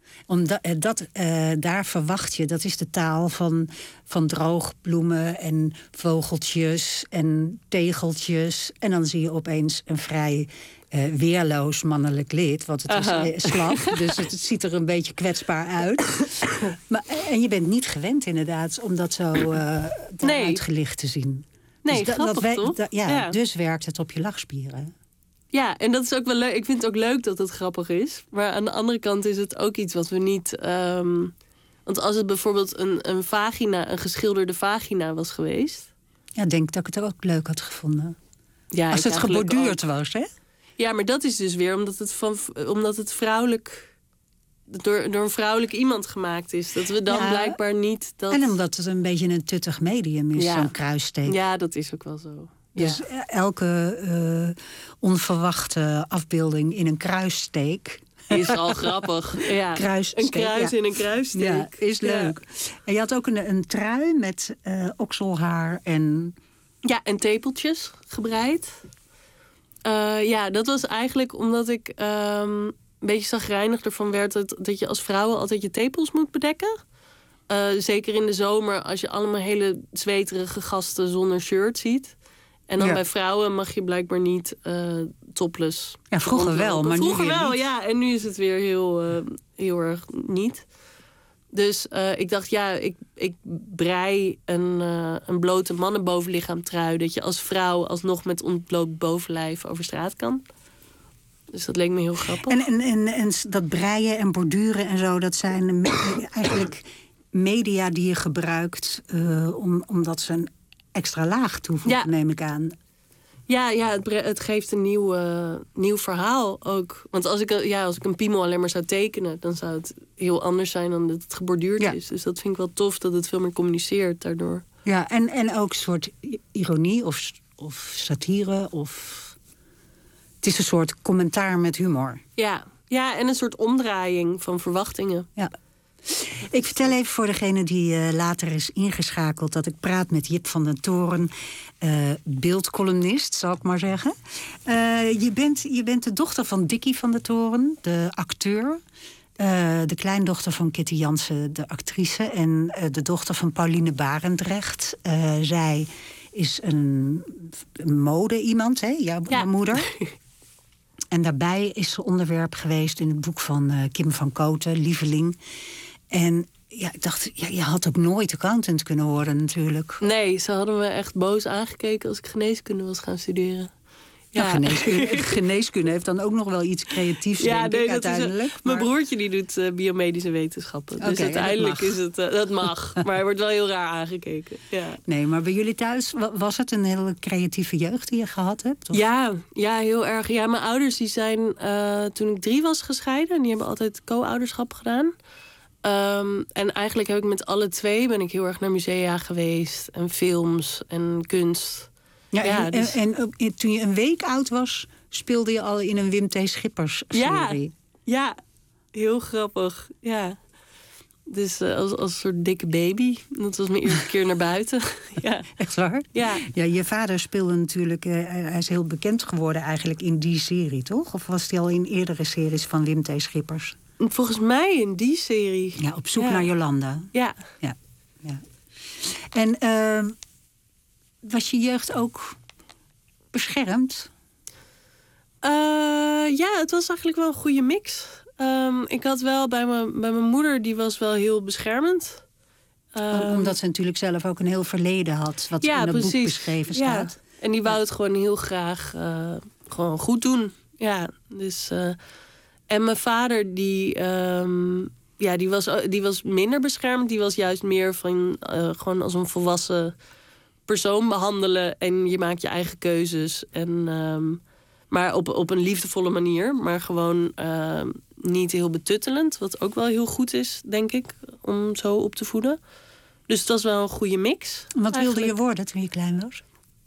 Daar verwacht je, dat is de taal van droogbloemen en vogeltjes en tegeltjes. En dan zie je opeens een vrij weerloos mannelijk lid. Want het is slap, dus het ziet er een beetje kwetsbaar uit. En je bent niet gewend inderdaad om dat zo uitgelicht te zien. Nee, dus grappig toch? Dus werkt het op je lachspieren. Ja, en dat is ook wel leuk. Ik vind het ook leuk dat het grappig is. Maar aan de andere kant is het ook iets wat we niet... want als het bijvoorbeeld een geschilderde vagina was geweest... Ja, denk dat ik het ook leuk had gevonden. Ja, als het geborduurd was, hè? Ja, maar dat is dus weer omdat het vrouwelijk... Door een vrouwelijk iemand gemaakt is. Dat we dan blijkbaar niet... En omdat het een beetje een tuttig medium is, zo'n kruissteek. Ja, dat is ook wel zo. Dus elke onverwachte afbeelding in een kruissteek... is al grappig. Ja. Kruissteek, een kruis ja. in een kruissteek. Ja, is leuk. Ja. En je had ook een trui met okselhaar en... Ja, en tepeltjes gebreid. Dat was eigenlijk omdat ik een beetje chagrijnig ervan werd... dat je als vrouwen altijd je tepels moet bedekken. Zeker in de zomer, als je allemaal hele zweterige gasten zonder shirt ziet. En dan bij vrouwen mag je blijkbaar niet topless. Ja, vroeger wel, maar vroeger nu wel, niet. ja. En nu is het weer heel erg niet. Dus ik dacht, ik brei een blote mannenbovenlichaam trui... dat je als vrouw alsnog met ontbloot bovenlijf over straat kan. Dus dat leek me heel grappig. En dat breien en borduren en zo... dat zijn eigenlijk media die je gebruikt... omdat ze een extra laag toevoegen, neem ik aan. Ja, het geeft een nieuw verhaal ook. Want als ik een piemel alleen maar zou tekenen... dan zou het heel anders zijn dan dat het geborduurd is. Dus dat vind ik wel tof, dat het veel meer communiceert daardoor. Ja, en ook een soort ironie of satire. Het is een soort commentaar met humor. Ja, en een soort omdraaiing van verwachtingen. Ja. Ik vertel even voor degene die later is ingeschakeld... dat ik praat met Jip van den Toren, beeldcolumnist, zal ik maar zeggen. Je bent de dochter van Dickie van den Toren, de acteur. De kleindochter van Kitty Jansen, de actrice. En de dochter van Pauline Barendrecht. Zij is een mode-iemand, hè? Jouw moeder. En daarbij is ze onderwerp geweest in het boek van Kim van Kooten, Lieveling. En ik dacht, je had ook nooit accountant kunnen worden natuurlijk. Nee, ze hadden me echt boos aangekeken als ik geneeskunde was gaan studeren. Ja. Geneeskunde heeft dan ook nog wel iets creatiefs, denk ik, uiteindelijk. Mijn broertje die doet biomedische wetenschappen. Dus uiteindelijk is het... dat mag, maar hij wordt wel heel raar aangekeken. Ja. Nee, maar bij jullie thuis, was het een hele creatieve jeugd die je gehad hebt? Of? Ja, heel erg. Ja, mijn ouders die zijn toen ik 3 was gescheiden. En die hebben altijd co-ouderschap gedaan. En eigenlijk heb ik met alle 2 ben ik heel erg naar musea geweest. En films en kunst. Ja, dus... en toen je een week oud was, speelde je al in een Wim T. Schippers serie. Ja, heel grappig. Ja. Dus als soort dikke baby. Dat was mijn eerste keer naar buiten. Ja. Echt waar? Ja, je vader speelde natuurlijk... hij is heel bekend geworden eigenlijk in die serie, toch? Of was hij al in eerdere series van Wim T. Schippers? Volgens mij in die serie. Ja, Op zoek naar Jolanda. Ja. En... was je jeugd ook beschermd? Het was eigenlijk wel een goede mix. Ik had wel bij mijn moeder, die was wel heel beschermend. Omdat ze natuurlijk zelf ook een heel verleden had, wat in het boek beschreven staat. Ja. En die wou het gewoon heel graag gewoon goed doen. Ja, dus... en mijn vader, die was minder beschermend. Die was juist meer van gewoon als een volwassen persoon behandelen. En je maakt je eigen keuzes. Maar op een liefdevolle manier. Maar gewoon niet heel betuttelend. Wat ook wel heel goed is, denk ik, om zo op te voeden. Dus het was wel een goede mix. Wat wilde je worden toen je klein was?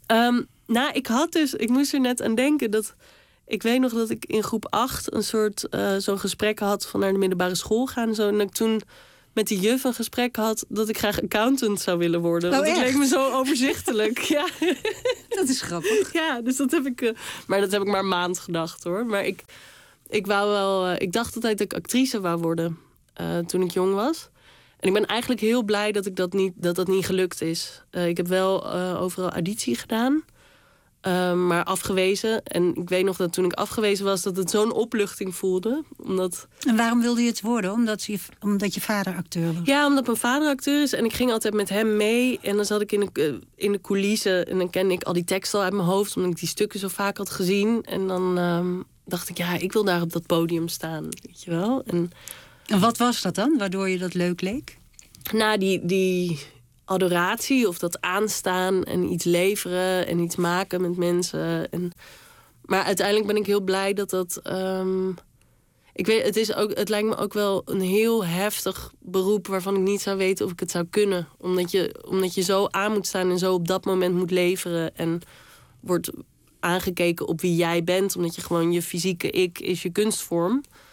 Ik moest er net aan denken dat... Ik weet nog dat ik in groep 8 een soort zo'n gesprek had van naar de middelbare school gaan en zo. En dat ik toen met die juf een gesprek had dat ik graag accountant zou willen worden. Want het leek me zo overzichtelijk. Ja. Dat is grappig. Ja, dus dat heb ik... maar dat heb ik maar een maand gedacht, hoor. Maar ik wou wel... ik dacht altijd dat ik actrice wou worden toen ik jong was. En ik ben eigenlijk heel blij dat dat niet gelukt is. Ik heb wel overal auditie gedaan. Maar afgewezen. En ik weet nog dat toen ik afgewezen was, dat het zo'n opluchting voelde. En waarom wilde je het worden? Omdat je vader acteur was? Ja, omdat mijn vader acteur is. En ik ging altijd met hem mee. En dan zat ik in de coulissen. En dan kende ik al die teksten al uit mijn hoofd. Omdat ik die stukken zo vaak had gezien. En dan dacht ik, ik wil daar op dat podium staan. Weet je wel? En wat was dat dan, waardoor je dat leuk leek? Nou, die adoratie of dat aanstaan en iets leveren en iets maken met mensen. Maar uiteindelijk ben ik heel blij dat ik weet, het lijkt me ook wel een heel heftig beroep waarvan ik niet zou weten of ik het zou kunnen. Omdat je zo aan moet staan en zo op dat moment moet leveren en wordt aangekeken op wie jij bent. Omdat je gewoon je fysieke ik is je kunstvorm.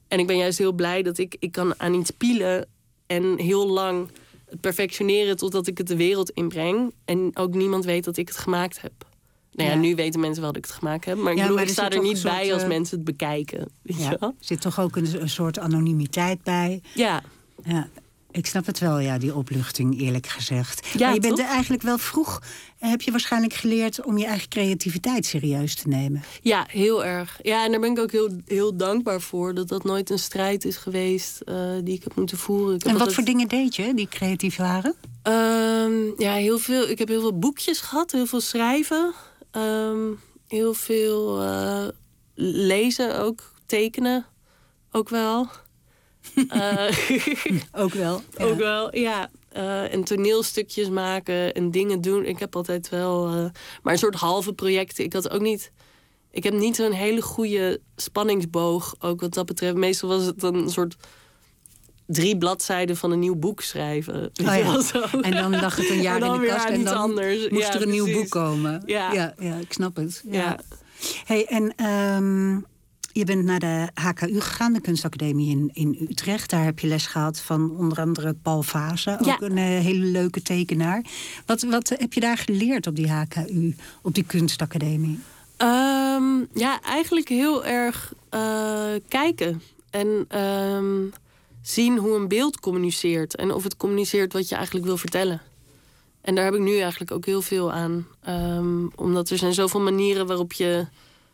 En ik ben juist heel blij dat ik kan aan iets pielen en heel lang het perfectioneren totdat ik het de wereld inbreng. En ook niemand weet dat ik het gemaakt heb. Nou ja, nu weten mensen wel dat ik het gemaakt heb. Maar ik bedoel, ik sta er niet bij als mensen het bekijken. Weet je wel? Er zit toch ook een soort anonimiteit bij. Ja. Ik snap het wel, ja, die opluchting, eerlijk gezegd. Ja, maar je bent toch? er eigenlijk wel vroeg... heb je waarschijnlijk geleerd om je eigen creativiteit serieus te nemen. Ja, heel erg. Ja, en daar ben ik ook heel, heel dankbaar voor. Dat nooit een strijd is geweest die ik heb moeten voeren. En wat voor dingen deed je die creatief waren? Ja, heel veel. Ik heb heel veel boekjes gehad, heel veel schrijven. Heel veel lezen ook, tekenen ook wel. Ook wel. Ja. Ook wel, ja. En toneelstukjes maken en dingen doen. Ik heb altijd wel... maar een soort halve projecten. Ik heb niet zo'n hele goede spanningsboog, ook wat dat betreft. Meestal was het dan een soort 3 bladzijden van een nieuw boek schrijven. En dan lag het een jaar in de kast en dan anders. moest er een nieuw boek komen. Ja, ik snap het. Ja. Hey, en je bent naar de HKU gegaan, de kunstacademie in Utrecht. Daar heb je les gehad van onder andere Paul Vase, ook een hele leuke tekenaar. Wat heb je daar geleerd op die HKU, op die kunstacademie? Ja, eigenlijk heel erg kijken. En zien hoe een beeld communiceert. En of het communiceert wat je eigenlijk wil vertellen. En daar heb ik nu eigenlijk ook heel veel aan. Omdat er zijn zoveel manieren waarop je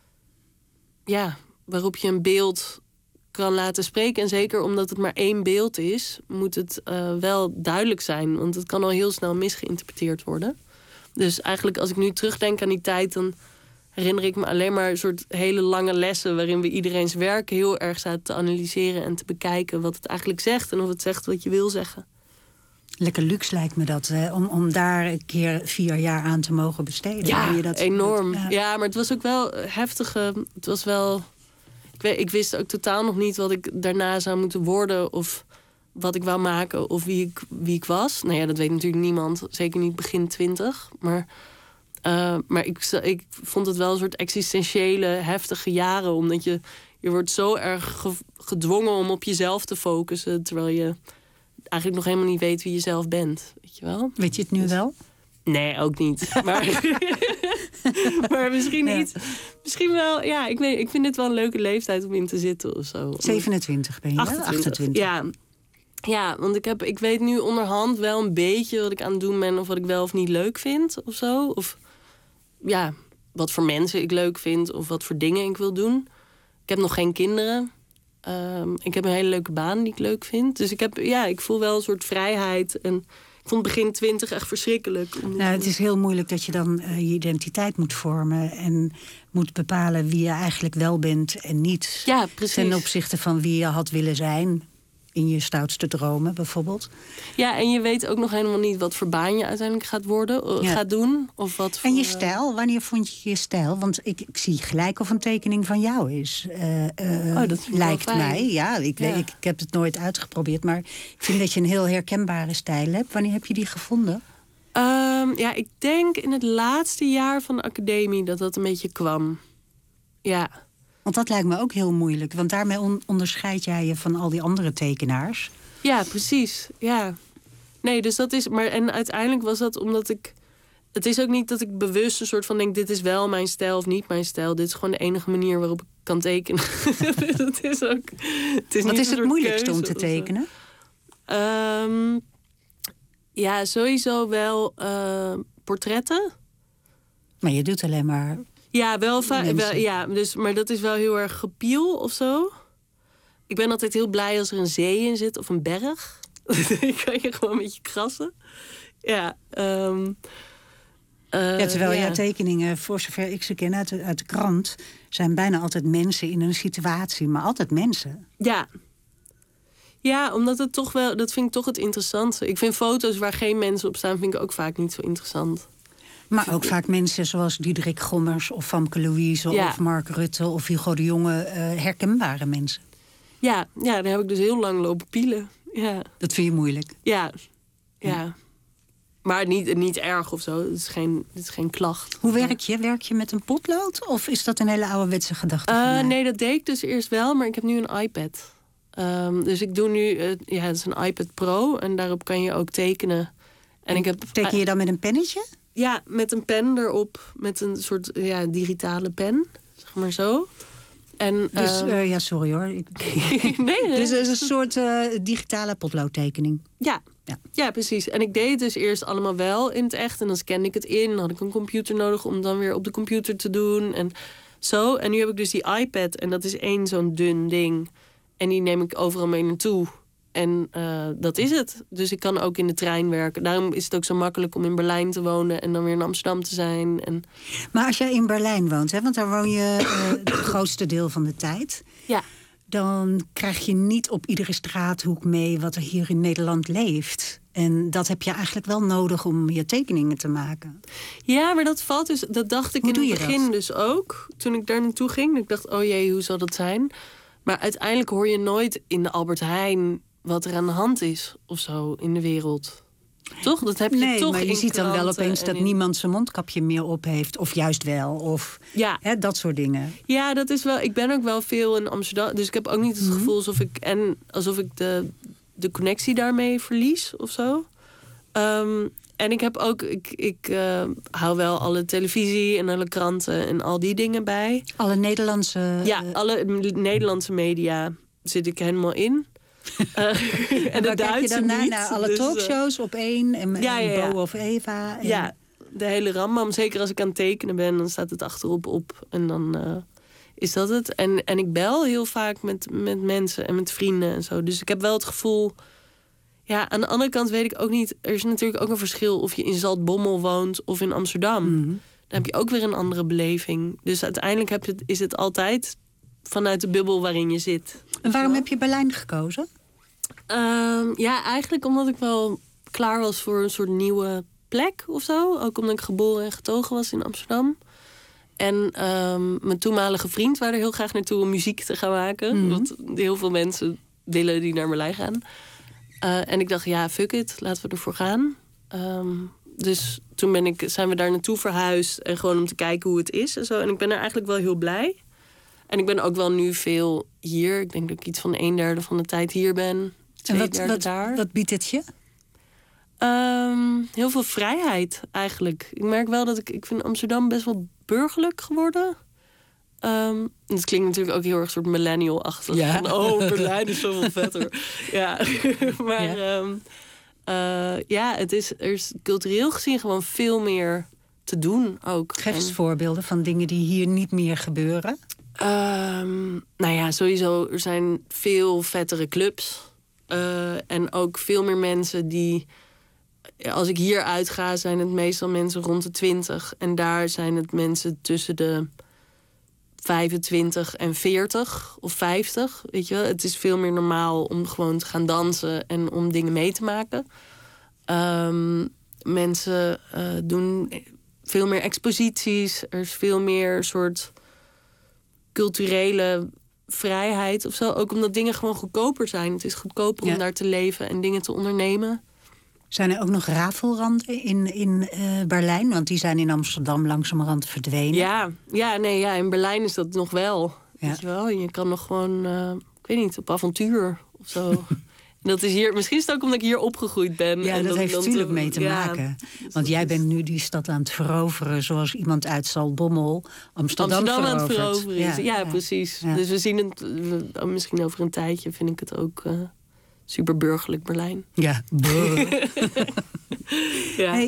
een beeld kan laten spreken. En zeker omdat het maar 1 beeld is, moet het wel duidelijk zijn. Want het kan al heel snel misgeïnterpreteerd worden. Dus eigenlijk als ik nu terugdenk aan die tijd, dan herinner ik me alleen maar een soort hele lange lessen waarin we iedereen's werk heel erg zaten te analyseren en te bekijken wat het eigenlijk zegt en of het zegt wat je wil zeggen. Lekker luxe lijkt me dat, hè? Om daar een keer 4 jaar aan te mogen besteden. Ja, je dat enorm. Ja, maar het was ook wel heftig. Het was wel... Ik wist ook totaal nog niet wat ik daarna zou moeten worden of wat ik wou maken of wie ik was. Nou ja, dat weet natuurlijk niemand. Zeker niet begin 20. Maar ik vond het wel een soort existentiële, heftige jaren. Omdat je wordt zo erg gedwongen om op jezelf te focussen, terwijl je eigenlijk nog helemaal niet weet wie je zelf bent. Weet je wel? Weet je het nu wel? Nee, ook niet. Maar misschien iets. Misschien wel, ja, ik vind dit wel een leuke leeftijd om in te zitten of zo. 27 ben je, 28. Ja, want ik weet nu onderhand wel een beetje wat ik aan het doen ben of wat ik wel of niet leuk vind of zo. Of ja, wat voor mensen ik leuk vind of wat voor dingen ik wil doen. Ik heb nog geen kinderen. Ik heb een hele leuke baan die ik leuk vind. Dus ik voel wel een soort vrijheid. En ik vond begin 20 echt verschrikkelijk. Het is heel moeilijk dat je dan je identiteit moet vormen en moet bepalen wie je eigenlijk wel bent en niet. Ja, precies. Ten opzichte van wie je had willen zijn in je stoutste dromen bijvoorbeeld. Ja, en je weet ook nog helemaal niet wat voor baan je uiteindelijk gaat doen. Of wat voor, en je stijl, wanneer vond je stijl? Want ik zie gelijk of een tekening van jou is. Dat lijkt mij. Ja, ik heb het nooit uitgeprobeerd, maar ik vind dat je een heel herkenbare stijl hebt. Wanneer heb je die gevonden? Ik denk in het laatste jaar van de academie dat een beetje kwam. Ja. Want dat lijkt me ook heel moeilijk. Want daarmee onderscheid jij je van al die andere tekenaars. Ja, precies. Ja. Nee, dus dat is... Maar en uiteindelijk was dat omdat ik... Het is ook niet dat ik bewust een soort van denk, dit is wel mijn stijl of niet mijn stijl. Dit is gewoon de enige manier waarop ik kan tekenen. Dat is ook... Wat is het moeilijkste om te tekenen? Ja, sowieso wel portretten. Maar je doet alleen maar... Ja, maar dat is wel heel erg gepiel of zo. Ik ben altijd heel blij als er een zee in zit of een berg. Dan kan je gewoon een beetje krassen. Ja, terwijl jouw tekeningen, voor zover ik ze ken uit de krant, zijn bijna altijd mensen in een situatie, maar altijd mensen. Ja. Ja, omdat het toch wel, dat vind ik toch het interessantste. Ik vind foto's waar geen mensen op staan, vind ik ook vaak niet zo interessant. Maar ook vaak mensen zoals Diederik Gommers of Famke Louise of Mark Rutte of Hugo de Jonge, herkenbare mensen. Ja, daar heb ik dus heel lang lopen pielen. Ja. Dat vind je moeilijk? Ja. Maar niet erg of zo. Het is geen klacht. Hoe werk je? Werk je met een potlood? Of is dat een hele ouderwetse gedachte? Nee, dat deed ik dus eerst wel. Maar ik heb nu een iPad. Dus ik doe nu... het is een iPad Pro en daarop kan je ook tekenen. En teken je dan met een pennetje? Ja, met een pen erop. Met een soort digitale pen, zeg maar zo. En, dus, sorry hoor. nee. Dus het is een soort digitale potloodtekening. Ja, precies. En ik deed het dus eerst allemaal wel in het echt. En dan scande ik het in. Dan had ik een computer nodig om dan weer op de computer te doen. En zo. En nu heb ik dus die iPad. En dat is één zo'n dun ding. En die neem ik overal mee naartoe. En dat is het. Dus ik kan ook in de trein werken. Daarom is het ook zo makkelijk om in Berlijn te wonen en dan weer in Amsterdam te zijn. Maar als jij in Berlijn woont, hè, want daar woon je het grootste deel van de tijd. Ja. Dan krijg je niet op iedere straathoek mee wat er hier in Nederland leeft. En dat heb je eigenlijk wel nodig om je tekeningen te maken. Ja, maar dat valt dus. Dat dacht ik in het begin dus ook. Toen ik daar naartoe ging. Ik dacht, oh jee, hoe zal dat zijn? Maar uiteindelijk hoor je nooit in de Albert Heijn wat er aan de hand is of zo in de wereld. Toch? Dat heb je toch. Maar je ziet dan wel opeens dat niemand zijn mondkapje meer op heeft. Of juist wel. Of dat soort dingen. Ja, dat is wel. Ik ben ook wel veel in Amsterdam. Dus ik heb ook niet het gevoel alsof ik de connectie daarmee verlies of zo. En ik heb ook. Ik hou wel alle televisie en alle kranten en al die dingen bij. Alle Nederlandse. Ja, alle Nederlandse media zit ik helemaal in. En de Duitse je dan naar alle talkshows op één en Bo of Eva. En... Ja, de hele rambam. Zeker als ik aan het tekenen ben, dan staat het achterop op. En dan is dat het. En ik bel heel vaak met mensen en met vrienden en zo. Dus ik heb wel het gevoel... Ja, aan de andere kant weet ik ook niet... Er is natuurlijk ook een verschil of je in Zaltbommel woont of in Amsterdam. Dan heb je ook weer een andere beleving. Dus uiteindelijk is het altijd vanuit de bubbel waarin je zit. En waarom heb je Berlijn gekozen? Eigenlijk omdat ik wel klaar was voor een soort nieuwe plek of zo. Ook omdat ik geboren en getogen was in Amsterdam. En mijn toenmalige vriend wou er heel graag naartoe om muziek te gaan maken. Want heel veel mensen willen die naar Berlijn gaan. En ik dacht, ja, fuck it, laten we ervoor gaan. Dus toen zijn we daar naartoe verhuisd. En gewoon om te kijken hoe het is en zo. En ik ben er eigenlijk wel heel blij. En ik ben ook wel nu veel hier. Ik denk dat ik iets van 1/3 van de tijd hier ben. 2/3 daar. Wat biedt het je? Heel veel vrijheid eigenlijk. Ik merk wel dat ik vind Amsterdam best wel burgerlijk geworden. Het klinkt natuurlijk ook heel erg soort millennial-achtig. Ja. Van, Berlijn is zoveel vetter. Ja, maar er is cultureel gezien gewoon veel meer te doen ook. Geef eens voorbeelden van dingen die hier niet meer gebeuren. Sowieso, er zijn veel vettere clubs. En ook veel meer mensen die... Als ik hier uitga, zijn het meestal mensen rond de 20. En daar zijn het mensen tussen de 25 en 40 of 50. Weet je wel? Het is veel meer normaal om gewoon te gaan dansen en om dingen mee te maken. Mensen doen veel meer exposities. Er is veel meer soort culturele vrijheid of zo. Ook omdat dingen gewoon goedkoper zijn. Het is goedkoper om daar te leven en dingen te ondernemen. Zijn er ook nog rafelranden in Berlijn? Want die zijn in Amsterdam langzamerhand verdwenen. In Berlijn is dat nog wel. Ja. Weet je wel? Je kan nog gewoon, ik weet niet, op avontuur of zo. En dat is hier, misschien is het ook omdat ik hier opgegroeid ben. Ja, en dat heeft natuurlijk mee te maken. Want jij bent nu die stad aan het veroveren... zoals iemand uit Zaltbommel Amsterdam aan het veroveren is. Ja, precies. Ja. Dus we zien het, misschien over een tijdje vind ik het ook... super burgerlijk Berlijn. Ja. Hey,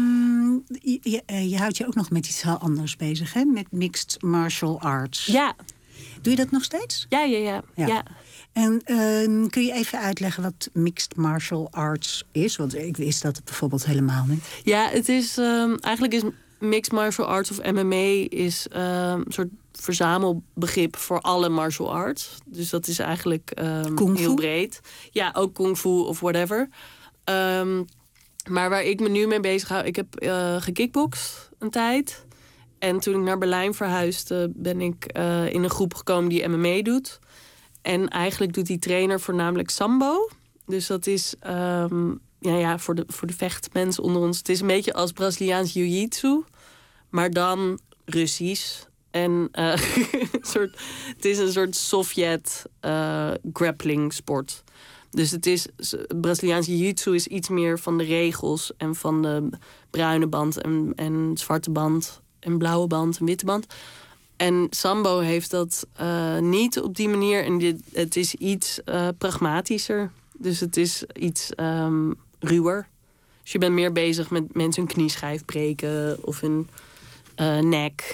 je houdt je ook nog met iets heel anders bezig, hè? Met mixed martial arts. Ja. Doe je dat nog steeds? Ja. En kun je even uitleggen wat mixed martial arts is? Want ik wist dat bijvoorbeeld helemaal niet. Ja, het is eigenlijk is mixed martial arts of MMA is een soort verzamelbegrip voor alle martial arts. Dus dat is eigenlijk heel breed. Ja, ook kung fu of whatever. Maar waar ik me nu mee bezig hou... Ik heb gekickboxd een tijd. En toen ik naar Berlijn verhuisde... ben ik in een groep gekomen die MMA doet. En eigenlijk doet die trainer voornamelijk sambo. Dus dat is... voor de vechtmensen onder ons. Het is een beetje als Braziliaans jiu-jitsu. Maar dan Russisch. En het is een soort Sovjet grappling sport. Dus Braziliaanse jiu-jitsu is iets meer van de regels en van de bruine band en zwarte band en blauwe band en witte band. En sambo heeft dat niet op die manier. En het is iets pragmatischer. Dus het is iets ruwer. Dus je bent meer bezig met mensen hun knieschijf breken of hun nek.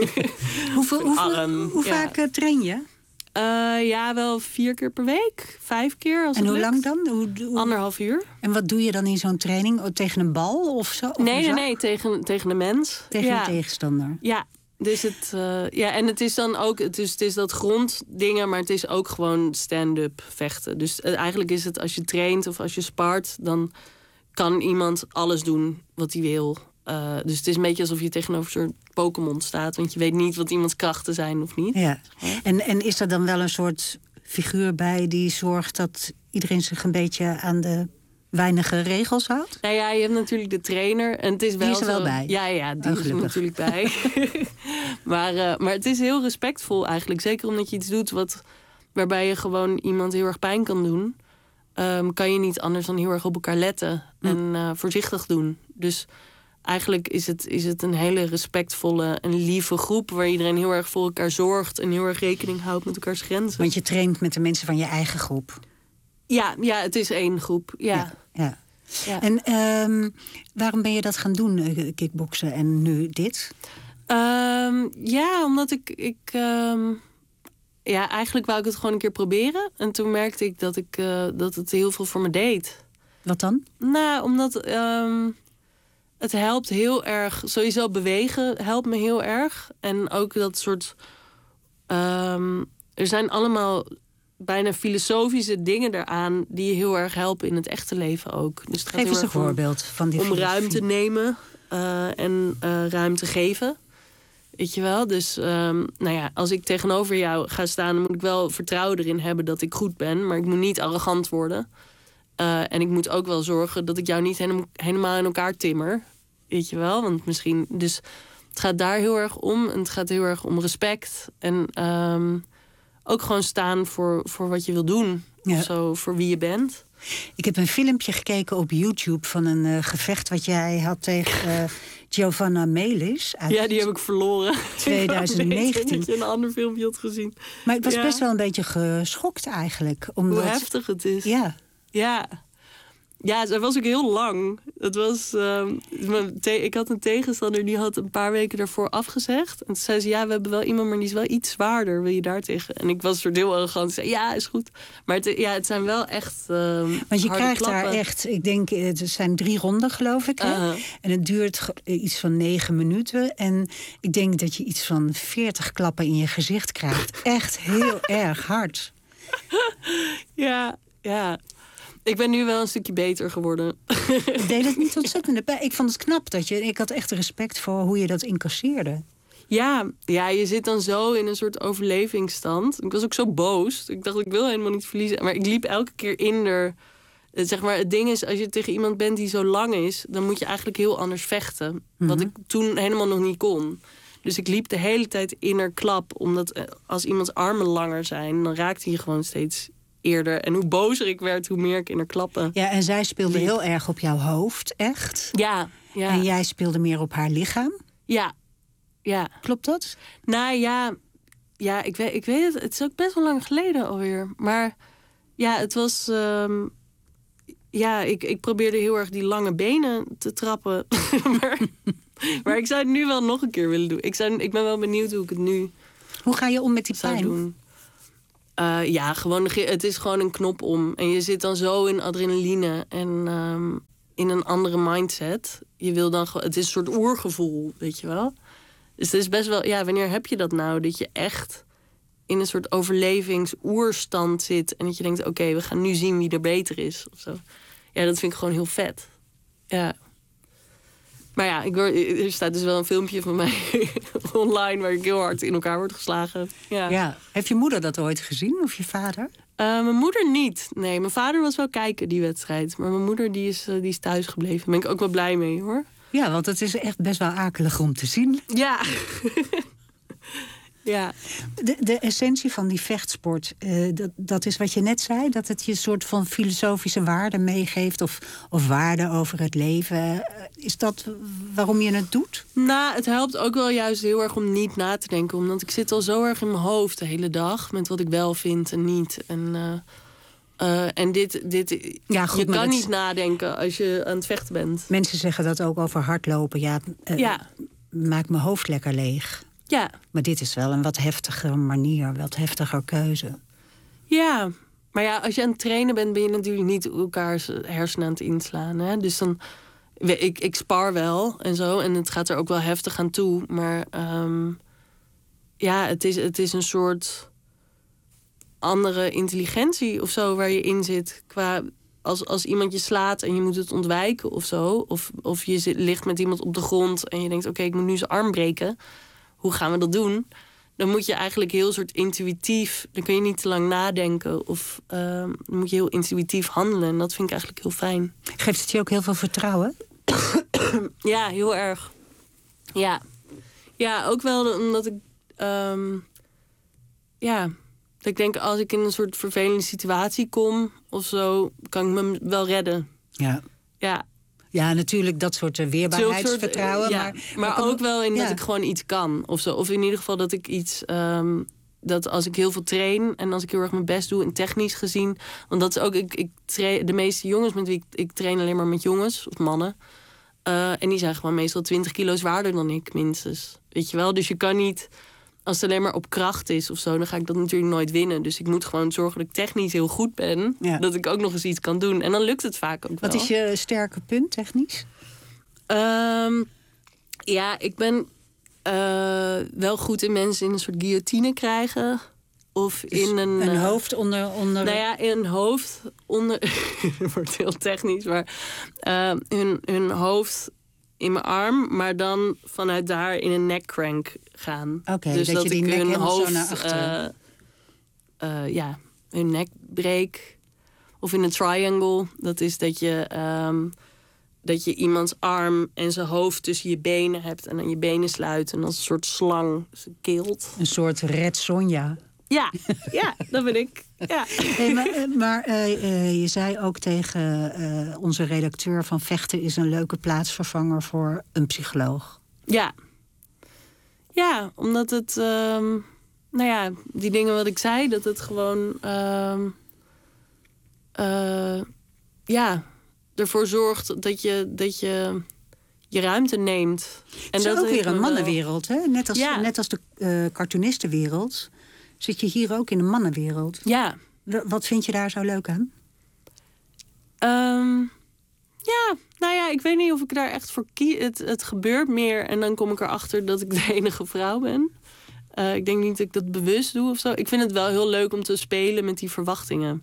Hoe vaak train je? Wel 4 keer per week. 5 keer als en het hoe lukt. lang dan? 1,5 uur. En wat doe je dan in zo'n training? Tegen een bal of zo? Of Nee, tegen de mens. Tegen de tegenstander? Ja. Dus en het is dan ook, het is dat gronddingen, maar het is ook gewoon stand-up vechten. Dus eigenlijk is het als je traint of als je spart, dan kan iemand alles doen wat hij wil. Dus het is een beetje alsof je tegenover een soort Pokémon staat, want je weet niet wat iemands krachten zijn of niet. Ja. En is er dan wel een soort figuur bij die zorgt dat iedereen zich een beetje aan de weinige regels houdt? Nou ja, je hebt natuurlijk de trainer. En het is wel die is er wel bij? Ja, die is er natuurlijk bij. maar het is heel respectvol eigenlijk. Zeker omdat je iets doet waarbij je gewoon iemand heel erg pijn kan doen. Kan je niet anders dan heel erg op elkaar letten. En voorzichtig doen. Dus eigenlijk is het een hele respectvolle en lieve groep waar iedereen heel erg voor elkaar zorgt en heel erg rekening houdt met elkaars grenzen. Want je traint met de mensen van je eigen groep. Ja, het is 1 groep. Ja. En waarom ben je dat gaan doen, kickboksen, en nu dit? Omdat ik eigenlijk wou ik het gewoon een keer proberen. En toen merkte ik dat het heel veel voor me deed. Wat dan? Nou, omdat het helpt heel erg. Sowieso bewegen helpt me heel erg. En ook dat soort... er zijn allemaal bijna filosofische dingen daaraan die je heel erg helpen in het echte leven ook. Dus het gaat Geef eens een voorbeeld van die filosofie. Om ruimte nemen en ruimte geven. Weet je wel? Dus als ik tegenover jou ga staan, dan moet ik wel vertrouwen erin hebben dat ik goed ben. Maar ik moet niet arrogant worden. En ik moet ook wel zorgen dat ik jou niet helemaal in elkaar timmer. Weet je wel? Want misschien... Dus het gaat daar heel erg om. En het gaat heel erg om respect. En ook gewoon staan voor wat je wil doen. Ja. Of zo, voor wie je bent. Ik heb een filmpje gekeken op YouTube van een gevecht wat jij had tegen Giovanna Melis. Ja, die heb ik verloren. 2019. Dat je een ander filmpje had gezien. Maar ik was best wel een beetje geschokt eigenlijk. Omdat... Hoe heftig het is. Ja. Ja, dat was ook heel lang. Het was, ik had een tegenstander die had een paar weken daarvoor afgezegd. En toen zei ze, we hebben wel iemand, maar die is wel iets zwaarder. Wil je daar tegen? En ik was een soort heel arrogant. Ik zei, ja, is goed. Maar het zijn wel echt want je krijgt klappen. daar echt, ik denk, het zijn 3 ronden, geloof ik. Hè? En het duurt iets van 9 minuten. En ik denk dat je iets van 40 klappen in je gezicht krijgt. Echt heel erg hard. Ja. Ik ben nu wel een stukje beter geworden. Ik deed het niet ontzettend bij. Ik vond het knap ik had echt respect voor hoe je dat incasseerde. Ja, je zit dan zo in een soort overlevingsstand. Ik was ook zo boos. Ik dacht, ik wil helemaal niet verliezen. Maar ik liep elke keer in er. Zeg maar, het ding is, als je tegen iemand bent die zo lang is, dan moet je eigenlijk heel anders vechten. Wat ik toen helemaal nog niet kon. Dus ik liep de hele tijd in haar klap. Omdat als iemands armen langer zijn, dan raakte hij gewoon steeds eerder. En hoe bozer ik werd, hoe meer ik in haar klappen. Ja, en zij speelde heel erg op jouw hoofd, echt. Ja. En jij speelde meer op haar lichaam. Ja. Klopt dat? Nou ja, ik weet het. Het is ook best wel lang geleden alweer. Maar ja, het was... ik probeerde heel erg die lange benen te trappen. maar ik zou het nu wel nog een keer willen doen. Ik ben wel benieuwd hoe ik het nu... Hoe ga je om met die zou pijn? Doen. Het is gewoon een knop om. En je zit dan zo in adrenaline en in een andere mindset. Je wil dan het is een soort oergevoel, weet je wel. Dus het is best wel... Ja, wanneer heb je dat nou? Dat je echt in een soort overlevingsoerstand zit. En dat je denkt, oké, we gaan nu zien wie er beter is. Of zo. Ja, dat vind ik gewoon heel vet. Ja. Maar ja, er staat dus wel een filmpje van mij online waar ik heel hard in elkaar word geslagen. Ja. Heeft je moeder dat ooit gezien, of je vader? Mijn moeder niet. Nee, mijn vader was wel kijken, die wedstrijd. Maar mijn moeder die is thuis gebleven. Daar ben ik ook wel blij mee, hoor. Ja, want het is echt best wel akelig om te zien. Ja. Ja. De essentie van die vechtsport, dat is wat je net zei... dat het je een soort van filosofische waarde meegeeft... of waarde over het leven. Is dat waarom je het doet? Nou, het helpt ook wel juist heel erg om niet na te denken. Omdat ik zit al zo erg in mijn hoofd de hele dag... met wat ik wel vind en niet. En dit Ja, goed, je maar kan dat- niet nadenken als je aan het vechten bent. Mensen zeggen dat ook over hardlopen. Ja, maak mijn hoofd lekker leeg. Ja. Maar dit is wel een wat heftige manier, wat heftiger keuze. Ja, maar ja, als je aan het trainen bent... ben je natuurlijk niet elkaars hersenen aan het inslaan. Hè? Dus dan... Ik spar wel en zo. En het gaat er ook wel heftig aan toe. Maar ja, het is een soort andere intelligentie of zo waar je in zit. Qua als iemand je slaat en je moet het ontwijken of zo. Of je ligt met iemand op de grond en je denkt... oké, ik moet nu zijn arm breken. Hoe gaan we dat doen? Dan moet je eigenlijk heel soort intuïtief... dan kun je niet te lang nadenken. Of dan moet je heel intuïtief handelen. En dat vind ik eigenlijk heel fijn. Geeft het je ook heel veel vertrouwen? Ja, heel erg. Ja, ook wel omdat ik... dat ik denk, als ik in een soort vervelende situatie kom... of zo, kan ik me wel redden. Ja. Ja. Ja, natuurlijk dat soort weerbaarheidsvertrouwen. Ja, maar ook wel in dat ik gewoon iets kan. Of zo. Of in ieder geval dat ik iets... dat als ik heel veel train en als ik heel erg mijn best doe... en technisch gezien... want dat is ook... de meeste jongens met wie ik train alleen maar met jongens of mannen... en die zijn gewoon meestal 20 kilo zwaarder dan ik, minstens. Weet je wel? Dus je kan niet... Als het alleen maar op kracht is of zo... dan ga ik dat natuurlijk nooit winnen. Dus ik moet gewoon zorgen dat ik technisch heel goed ben. Ja. Dat ik ook nog eens iets kan doen. En dan lukt het vaak ook wel. Wat is je sterke punt, technisch? Ja, ik ben wel goed in mensen in een soort guillotine krijgen. Of Dus in een hoofd onder... Nou ja, in een hoofd onder... Het wordt heel technisch, maar... hun hoofd in mijn arm, maar dan vanuit daar in een neck crank gaan. Oké, dus dat je die ik nek hun helemaal zo hoofd, naar achteren. hun nek breek. Of in een triangle. Dat is dat je iemands arm en zijn hoofd tussen je benen hebt en dan je benen sluit en als een soort slang keelt. Een soort Red Sonja. Ja, dat ben ik. Ja. Hey, maar je zei ook tegen onze redacteur van vechten is een leuke plaatsvervanger voor een psycholoog. Ja, omdat het... die dingen wat ik zei, dat het gewoon... ervoor zorgt dat je ruimte neemt. Het is ook weer een mannenwereld, hè? Net als de cartoonistenwereld... zit je hier ook in een mannenwereld. Ja. Wat vind je daar zo leuk aan? Ik weet niet of ik daar echt voor kies. Het gebeurt meer en dan kom ik erachter dat ik de enige vrouw ben. Ik denk niet dat ik dat bewust doe of zo. Ik vind het wel heel leuk om te spelen met die verwachtingen.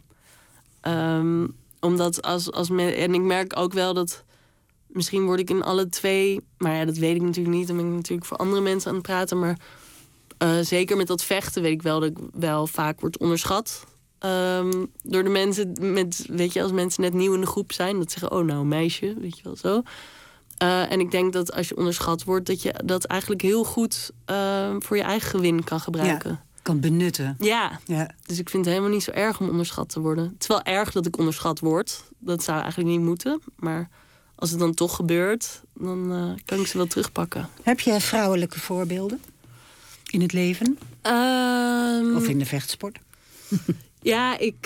Omdat en ik merk ook wel dat... Misschien word ik in alle twee... Maar ja, dat weet ik natuurlijk niet. Dan ben ik natuurlijk voor andere mensen aan het praten. Maar zeker met dat vechten weet ik wel dat ik wel vaak word onderschat. Door de mensen weet je, als mensen net nieuw in de groep zijn, dat zeggen, oh nou, meisje, weet je wel zo. En ik denk dat als je onderschat wordt, dat je dat eigenlijk heel goed voor je eigen gewin kan gebruiken. Ja, kan benutten. Ja, dus ik vind het helemaal niet zo erg om onderschat te worden. Het is wel erg dat ik onderschat word. Dat zou eigenlijk niet moeten. Maar als het dan toch gebeurt, dan kan ik ze wel terugpakken. Heb je vrouwelijke voorbeelden in het leven? Of in de vechtsport? Ja, ik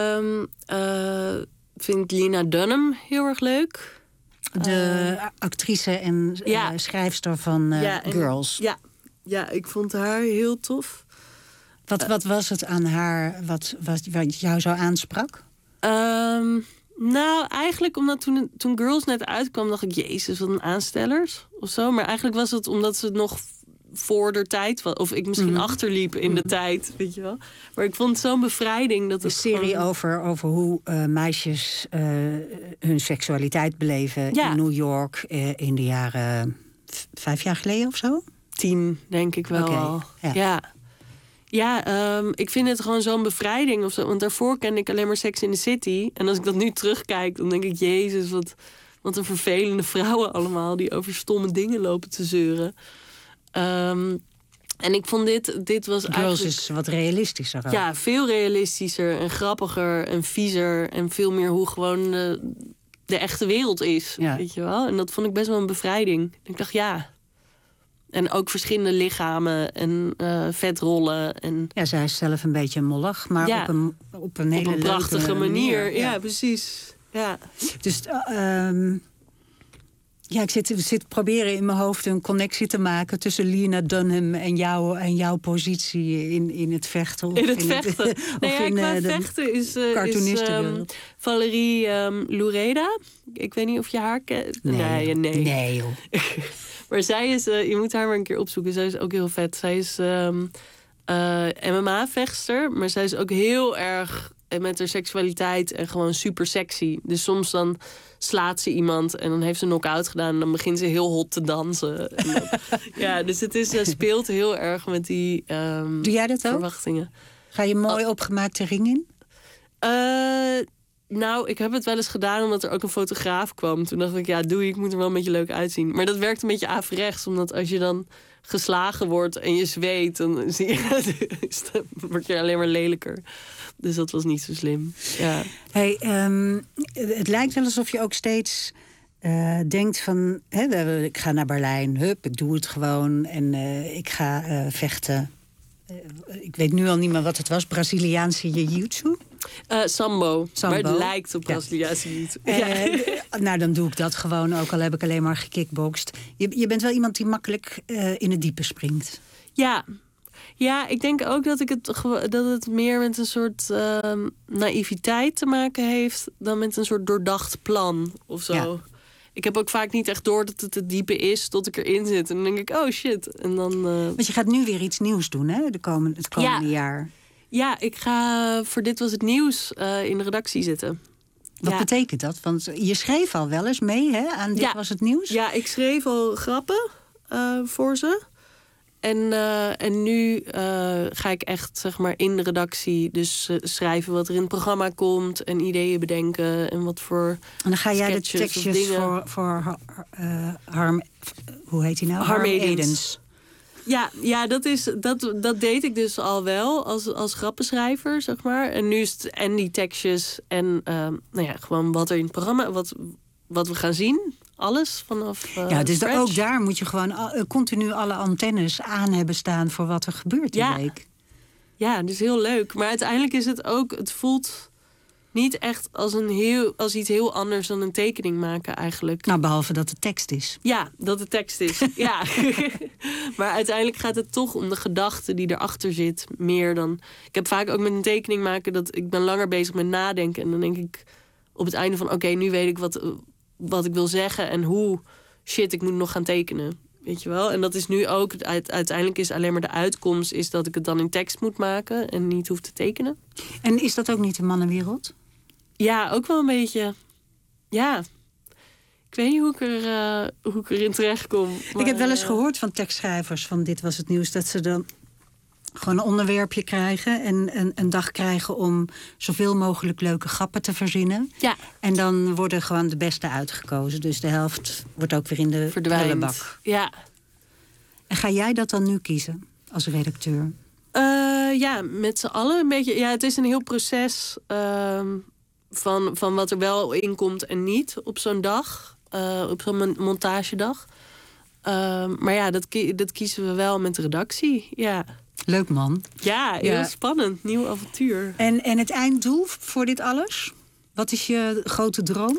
vind Lena Dunham heel erg leuk. De actrice en schrijfster van Girls. Ja, ik vond haar heel tof. Wat was het aan haar wat jou zo aansprak? Nou, eigenlijk omdat toen Girls net uitkwam, dacht ik, jezus, wat een aanstellers of zo. Maar eigenlijk was het omdat ze nog voor de tijd was. Of ik misschien achterliep in de tijd, weet je wel. Maar ik vond het zo'n bevrijding. Dat een serie over hoe meisjes hun seksualiteit beleven in New York in de jaren 5 jaar geleden of zo? 10, denk ik wel. Al. Ja, ik vind het gewoon zo'n bevrijding of zo. Want daarvoor kende ik alleen maar Sex in the City. En als ik dat nu terugkijk, dan denk ik, jezus, wat een vervelende vrouwen allemaal die over stomme dingen lopen te zeuren. En ik vond dit was Girls eigenlijk... is wat realistischer. Ook. Ja, veel realistischer en grappiger en viezer. En veel meer hoe gewoon de echte wereld is. Ja. Weet je wel? En dat vond ik best wel een bevrijding. Ik dacht, ja. En ook verschillende lichamen en vetrollen. En... Ja, zij is zelf een beetje mollig, maar Ja. op een hele op een prachtige leuke manier. Ja, precies. Ja. Dus ik zit proberen in mijn hoofd een connectie te maken tussen Lena Dunham en jouw positie in het vechten. In het vechten. Qua vechten is Valerie Loureda. Ik weet niet of je haar kent. Nee. Nee, joh. Maar zij is, je moet haar maar een keer opzoeken. Zij is ook heel vet. Zij is MMA-vechtster, maar zij is ook heel erg met haar seksualiteit en gewoon super sexy. Dus soms dan slaat ze iemand en dan heeft ze een knock-out gedaan en dan begint ze heel hot te dansen. Ja, dus het speelt heel erg met die Doe jij dat ook? verwachtingen. Ga je mooi opgemaakte ring in? Nou, ik heb het wel eens gedaan omdat er ook een fotograaf kwam. Toen dacht ik, ja, doei, ik moet er wel een beetje leuk uitzien. Maar dat werkt een beetje averechts, omdat als je dan geslagen wordt en je zweet, dan zie je, dan word je alleen maar lelijker. Dus dat was niet zo slim. Ja. Hey, het lijkt wel alsof je ook steeds denkt van, ik ga naar Berlijn, ik doe het gewoon en ik ga vechten. Ik weet nu al niet meer wat het was, Braziliaanse jiu-jitsu? Sambo, maar het lijkt op Braziliaanse jiu-jitsu. Nou, dan doe ik dat gewoon, ook al heb ik alleen maar gekickbokst. Je bent wel iemand die makkelijk in het diepe springt. Ja, ik denk ook dat het meer met een soort naïviteit te maken heeft dan met een soort doordacht plan of zo. Ja. Ik heb ook vaak niet echt door dat het diepe is tot ik erin zit. En dan denk ik, oh shit. En dan, Want je gaat nu weer iets nieuws doen, hè? Het komende jaar. Ja, ik ga voor Dit Was Het Nieuws in de redactie zitten. Wat betekent dat? Want je schreef al wel eens mee, hè? Aan Dit Was Het Nieuws. Ja, ik schreef al grappen voor ze. En nu ga ik echt, zeg maar, in de redactie dus schrijven wat er in het programma komt en ideeën bedenken en wat voor. En dan ga jij de tekstjes voor Harm, hoe heet hij nou? Harm Edens. Ja, dat deed ik dus al wel als grappenschrijver, zeg maar. En nu is het en die tekstjes en gewoon wat er in het programma, wat we gaan zien. Alles vanaf dus ook daar moet je gewoon continu alle antennes aan hebben staan voor wat er gebeurt die week. Ja, dus heel leuk. Maar uiteindelijk is het ook, het voelt niet echt als iets heel anders dan een tekening maken eigenlijk. Nou, behalve dat het tekst is. Ja, dat het tekst is. Ja. Maar uiteindelijk gaat het toch om de gedachte die erachter zit. Meer dan. Ik heb vaak ook met een tekening maken dat ik ben langer bezig met nadenken. En dan denk ik op het einde van oké, nu weet ik wat ik wil zeggen en hoe ik moet nog gaan tekenen. Weet je wel? En dat is nu ook, uiteindelijk is alleen maar de uitkomst is dat ik het dan in tekst moet maken en niet hoef te tekenen. En is dat ook niet de mannenwereld? Ja, ook wel een beetje. Ja. Ik weet niet hoe ik erin terecht kom. Maar, ik heb wel eens gehoord van tekstschrijvers van Dit Was Het Nieuws dat ze dan gewoon een onderwerpje krijgen en een dag krijgen om zoveel mogelijk leuke grappen te verzinnen. Ja. En dan worden gewoon de beste uitgekozen. Dus de helft wordt ook weer in de prullenbak. Ja. En ga jij dat dan nu kiezen als redacteur? Ja, met z'n allen een beetje. Ja, het is een heel proces van wat er wel in komt en niet op zo'n dag. Op zo'n montagedag. Maar ja, dat kiezen we wel met de redactie. Ja. Leuk man. Ja, heel spannend. Nieuw avontuur. En het einddoel voor dit alles? Wat is je grote droom?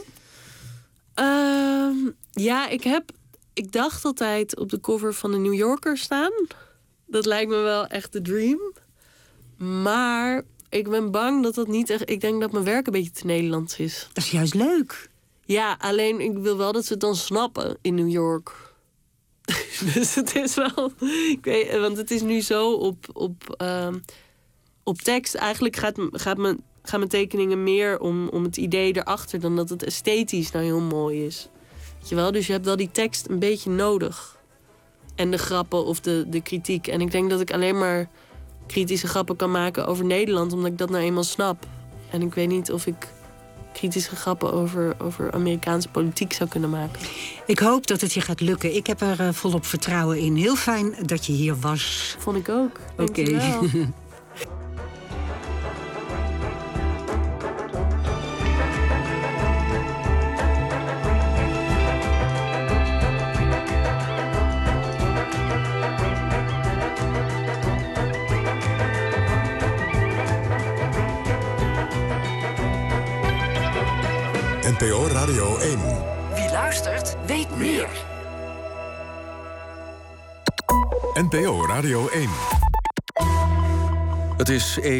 Ik dacht altijd op de cover van de New Yorker staan. Dat lijkt me wel echt de dream. Maar ik ben bang dat dat niet echt. Ik denk dat mijn werk een beetje te Nederlands is. Dat is juist leuk. Ja, alleen ik wil wel dat ze het dan snappen in New York. Dus het is wel. Ik weet, want het is nu zo op tekst. Eigenlijk gaan mijn tekeningen meer om het idee erachter dan dat het esthetisch nou heel mooi is. Weet je wel? Dus je hebt wel die tekst een beetje nodig. En de grappen of de kritiek. En ik denk dat ik alleen maar kritische grappen kan maken over Nederland, omdat ik dat nou eenmaal snap. En ik weet niet of ik kritische grappen over Amerikaanse politiek zou kunnen maken. Ik hoop dat het je gaat lukken. Ik heb er volop vertrouwen in. Heel fijn dat je hier was. Vond ik ook. Oké. Dankjewel. NPO Radio 1. Wie luistert, weet meer. NPO Radio 1. Het is